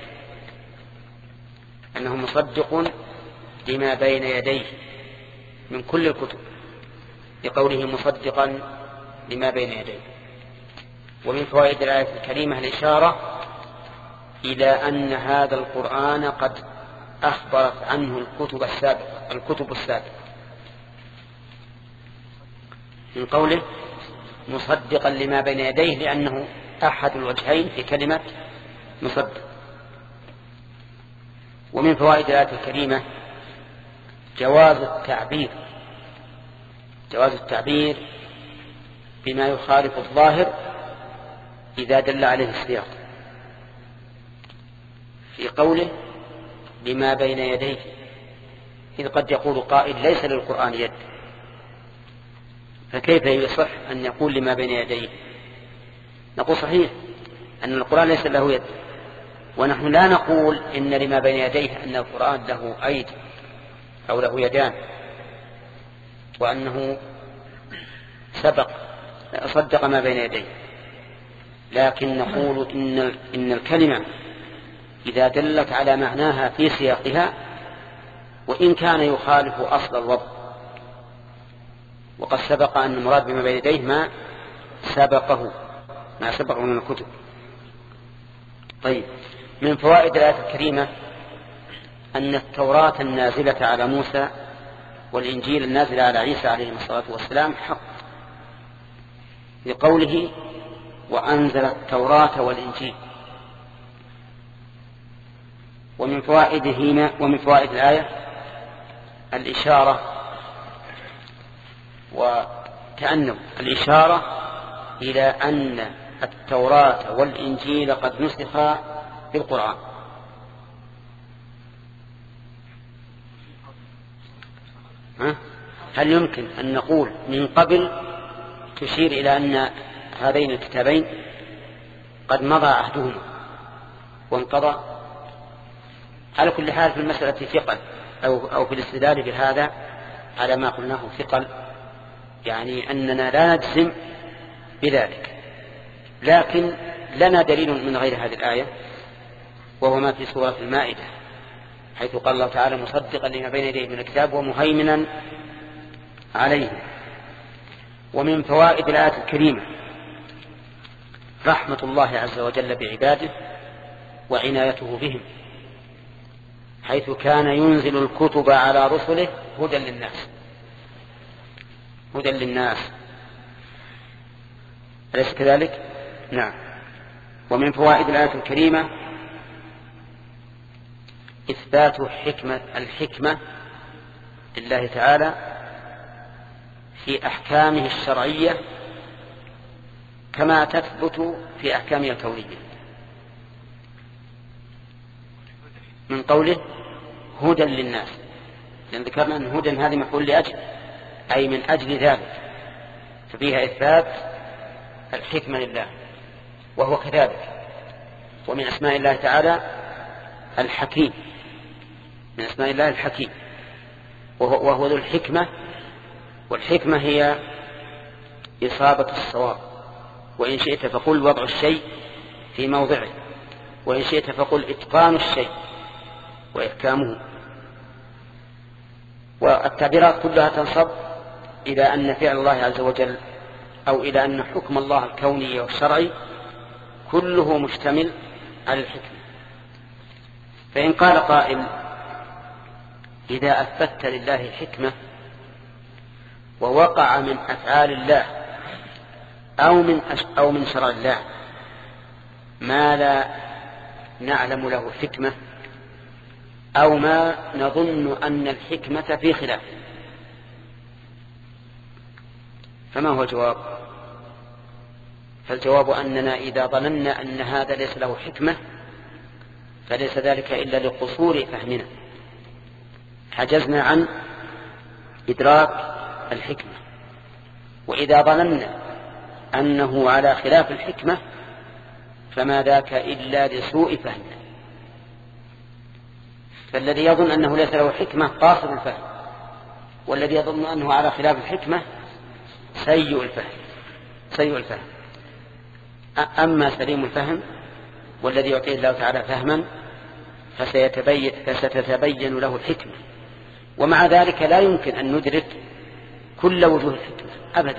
أنه مصدق لما بين يديه من كل الكتب، لقوله مصدقا لما بين يديه. ومن فوائد الآية الكريمة الإشارة إلى أن هذا القرآن قد أخبرت عنه الكتب السابقة الكتب السابقة من قوله مصدقا لما بين يديه، لأنه أحد الوجهين في كلمة مصدق. ومن فوائد الآية الكريمة جواز التعبير جواز التعبير بما يخالف الظاهر إذا دل عليه السياق، في قوله بما بين يديه، إذ قد يقول قائل ليس للقرآن يد، فكيف يصح أن يقول لما بين يديه؟ نقول صحيح أن القرآن ليس له يد، ونحن لا نقول إن لما بين يديه أن القرآن له أيدي أو له يدان، وأنه سبق صدق ما بين يديه، لكن نقول إن, إن الكلمة إذا دلت على معناها في سياقها وإن كان يخالف أصل الوضع، وقد سبق أن المراد بما بين يديه ما سبقه ما سبقه من الكتب. طيب، من فوائد الآية الكريمة أن التوراة النازلة على موسى والإنجيل النازل على عيسى عليه الصلاة والسلام حق، لقوله وأنزل التوراة والإنجيل. ومن فوائده ومن فوائد الآية الإشارة وتأنب الإشارة إلى أن التوراة والإنجيل قد نسخا بالقرآن. هل يمكن أن نقول من قبل تشير إلى أن هذين الكتابين قد مضى عهدهما وانقضى؟ على كل حال في المسألة ثقل أو, أو في الاستدلال بهذا على ما قلناه ثقل، يعني أننا لا نجزم بذلك، لكن لنا دليل من غير هذه الآية، وهو ما في سورة المائدة حيث قال الله تعالى مصدقا لما بين يديه من الكتاب ومهيمنا عليه. ومن فوائد الآية الكريمة رحمة الله عز وجل بعباده وعنايته بهم، حيث كان ينزل الكتب على رسله هدى للناس هدى للناس أليس كذلك؟ نعم. ومن فوائد الآية الكريمة إثبات حكمة الحكمة لله تعالى في أحكامه الشرعية كما تثبت في أحكامه الكونية، من قوله هدى للناس، لأن ذكرنا أن هدى هذه مفعول لأجل، أي من أجل ذلك، ففيها إثبات الحكمة لله، وهو كذلك. ومن أسماء الله تعالى الحكيم، من أسماء الله الحكيم، وهو, وهو ذو الحكمة. والحكمة هي إصابة الصواب، وإن شئت فقل وضع الشيء في موضعه، وإن شئت فقل إتقان الشيء وإحكامه. والتعبيرات كلها تنصب إلى أن فعل الله عز وجل أو إلى أن حكم الله الكوني والشرعي كله مشتمل على الحكمة. فإن قال قائل إذا أثبت لله حكمة ووقع من أفعال الله أو من أو من شرع الله ما لا نعلم له حكمة أو ما نظن أن الحكمة في خلافه، فما هو الجواب؟ فالجواب أننا إذا ظننا أن هذا ليس له حكمة فليس ذلك إلا لقصور فهمنا، حجزنا عن إدراك الحكمة. وإذا ظننا أنه على خلاف الحكمة فما ذاك إلا لسوء فهمنا. فالذي يظن أنه ليس له حكمة قاصر الفهم، والذي يظن أنه على خلاف الحكمة سيء الفهم سيء الفهم أما سليم الفهم والذي يعطيه الله تعالى فهما فسيتبين فستتبين له الحكمة. ومع ذلك لا يمكن أن ندرك كل وجوه الحكمة أبدا،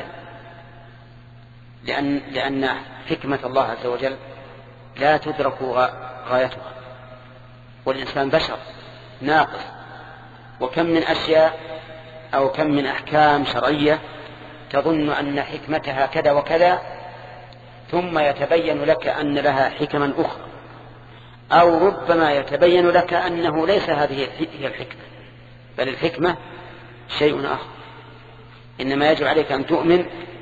لأن, لأن حكمة الله عز وجل لا تدرك غايتها، والإنسان بشر ناقص، وكم من أشياء أو كم من أحكام شرعية تظن أن حكمتها كذا وكذا ثم يتبين لك أن لها حكما أخرى، أو ربما يتبين لك أنه ليس هذه هي الحكمة بل الحكمة شيء آخر. إنما يجب عليك أن تؤمن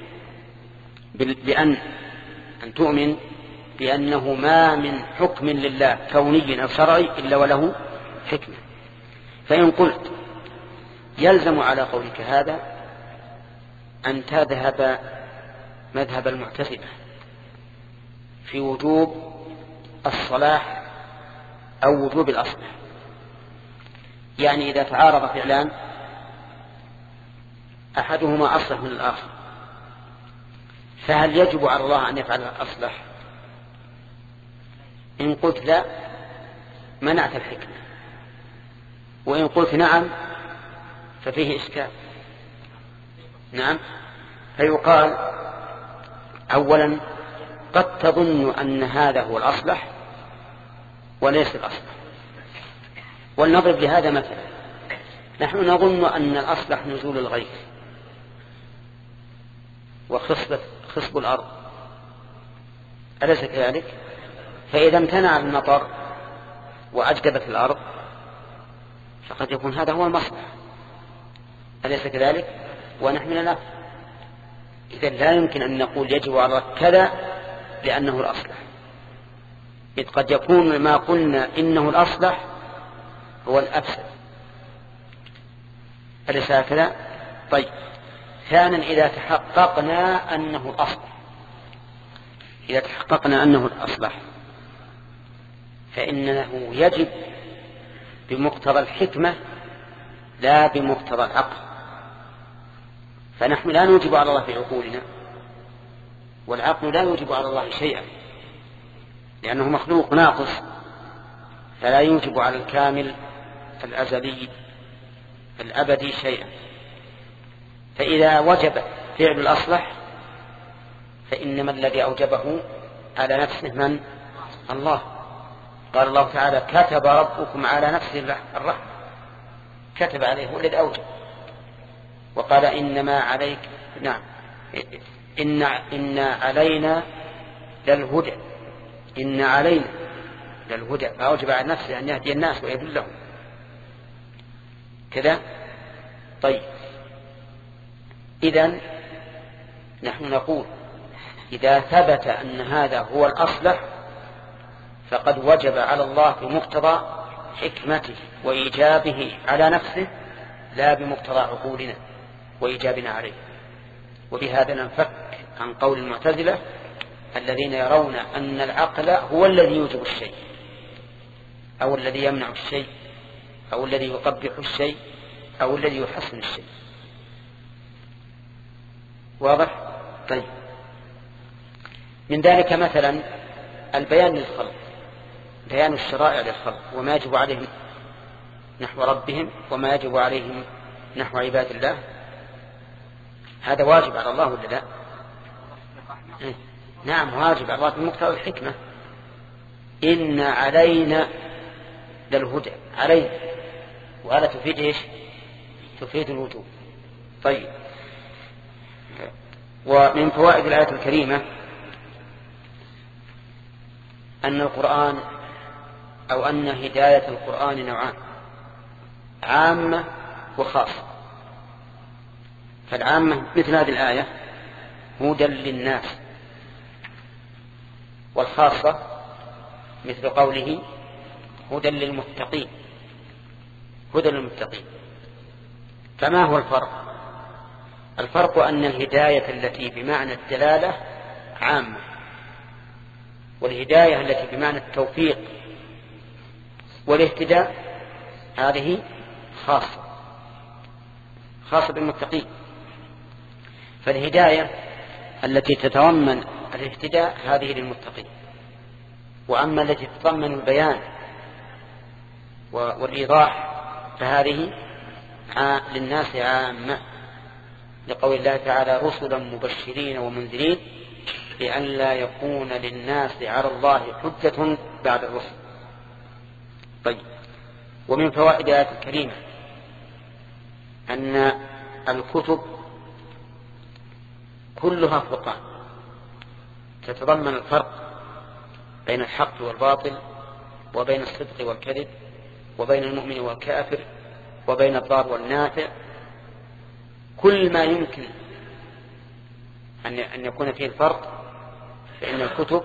بأن أن تؤمن بأنه ما من حكم لله كوني أو شرعي إلا وله حكمة. فإن قلت يلزم على قولك هذا أن تذهب مذهب المعتزلة في وجوب الصلاح أو وجوب الأصلح، يعني إذا تعارض فعلان أحدهما أصلح من الآخر فهل يجب على الله أن يفعل الأصلح؟ إن قلت لا منعت الحكمة، وإن قلت نعم ففيه إشكال. نعم، فيقال أولا قد تظن أن هذا هو الأصلح وليس الأصلح. ولنضرب لهذا مثلا، نحن نظن أن الأصلح نزول الغيث وخصب خصب الأرض، أليس كذلك؟ فإذا امتنع المطر وأجدبت الأرض فقد يكون هذا هو المصلح، أليس كذلك؟ ونحن لا. إذن لا يمكن أن نقول يجب على كذا لأنه الأصلح، إذ قد يكون ما قلنا إنه الأصلح هو الأفسد، أليس هكذا؟ طيب، ثانيا إذا تحققنا أنه الأصلح إذا تحققنا أنه الأصلح فإنه يجب بمقتضى الحكمة لا بمقتضى العقل. فنحن لا نوجب على الله في عقولنا، والعقل لا يوجب على الله شيئا لأنه مخلوق ناقص، فلا يوجب على الكامل الأزلي الأبدي شيئا. فإذا وجب فعل الأصلح فإنما الذي أوجبه على نفسه من؟ الله. قال الله تعالى كتب ربكم على نفسه الرحمة، كتب عليه هو الذي أوجب. وقال إنما عليك نعم إن, إن علينا للهدى إن علينا للهدى فأوجب على نفسه أن يهدي الناس ويدلهم كذا. طيب إذن نحن نقول إذا ثبت أن هذا هو الأصلح فقد وجب على الله بمقتضى حكمته وإيجابه على نفسه لا بمقتضى عقولنا وإيجابنا عليه. وبهذا ننفك عن قول المعتزلة الذين يرون أن العقل هو الذي يوجب الشيء أو الذي يمنع الشيء أو الذي يقبح الشيء أو الذي يحسن الشيء. واضح؟ طيب من ذلك مثلا البيان للخلق، بيان الشرائع للخلق وما يجب عليهم نحو ربهم وما يجب عليهم نحو عباد الله. هذا واجب على الله ولا لا؟ نعم واجب على الله بمقتضى الحكمة. إن علينا للهدى علينا، وهذا تفيد إيش؟ تفيد الوجوب. طيب ومن فوائد الآية الكريمة أن القرآن أو أن هداية القرآن نوعان عامة وخاصة. فالعامة مثل هذه الآية هدى للناس، والخاصة مثل قوله هدى للمتقين هدى للمتقين. فما هو الفرق؟ الفرق أن الهداية التي بمعنى الدلالة عامة، والهداية التي بمعنى التوفيق والاهتداء هذه خاصة خاصة بالمتقين. فالهداية التي تتضمن الاهتداء هذه للمتقين، وأما التي تتضمن البيان والإيضاح فهذه للناس عامة، لقول الله تعالى رسلا مبشرين ومنذرين لئلا يكون للناس على الله حجة بعد الرسل. طيب ومن فوائد الآية الكريمة أن الكتب كلها فرقان تتضمن الفرق بين الحق والباطل وبين الصدق والكذب وبين المؤمن والكافر وبين الضار والنافع. كل ما يمكن أن يكون فيه الفرق فإن الكتب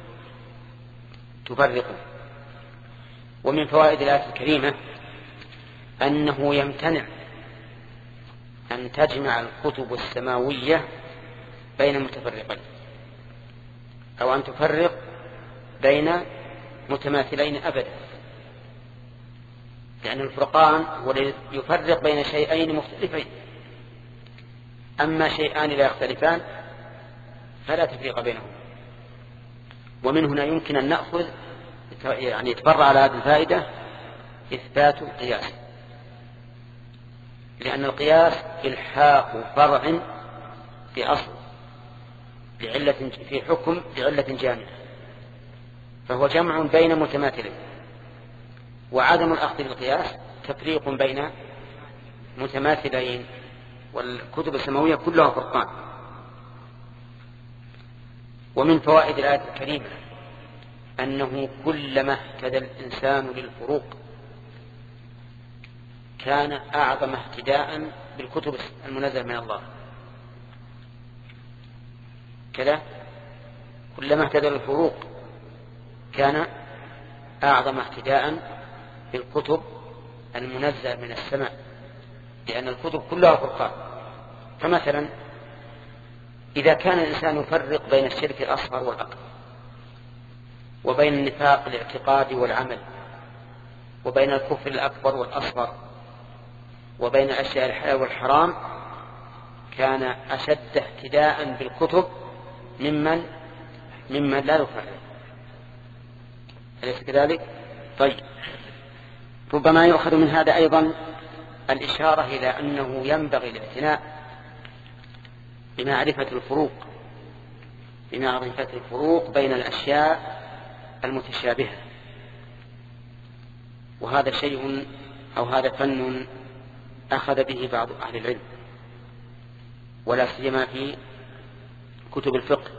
تفرقه. ومن فوائد الآية الكريمة أنه يمتنع أن تجمع الكتب السماوية بين متفرقين أو أن تفرق بين متماثلين أبدا، لأن الفرقان هو يفرق بين شيئين مختلفين. أما شيئان لا يختلفان فلا تفريق بينهم. ومن هنا يمكن أن نأخذ يعني يتبرع على هذه الفائدة إثبات القياس، لأن القياس إلحاق فرع في أصل بعلة في حكم بعلة جامعة، فهو جمع بين متماثلين. وعدم الأخذ بالقياس تفريق بين متماثلين، والكتب السماوية كلها فرقان. ومن فوائد الآية الكريمة أنه كلما اهتدى الإنسان للفروق كان أعظم اهتداء بالكتب المنزلة من الله. كذا كلما اهتدى للفروق كان أعظم اهتداء بالكتب المنزلة من السماء، لأن الكتب كلها فرقان. فمثلا إذا كان الإنسان يفرق بين الشرك الأصغر والأكبر وبين النفاق الاعتقادي والعمل وبين الكفر الأكبر والأصغر وبين أشياء الحلال والحرام كان أشد اهتداء بالكتب ممن ممن لا يفرق. أليس كذلك؟ طيب ربما يؤخذ من هذا أيضا الإشارة إلى أنه ينبغي الاعتناء بمعرفة الفروق بمعرفة الفروق بين الأشياء المتشابهة. وهذا شيء أو هذا فن أخذ به بعض أهل العلم، ولا سيما في كتب الفقه،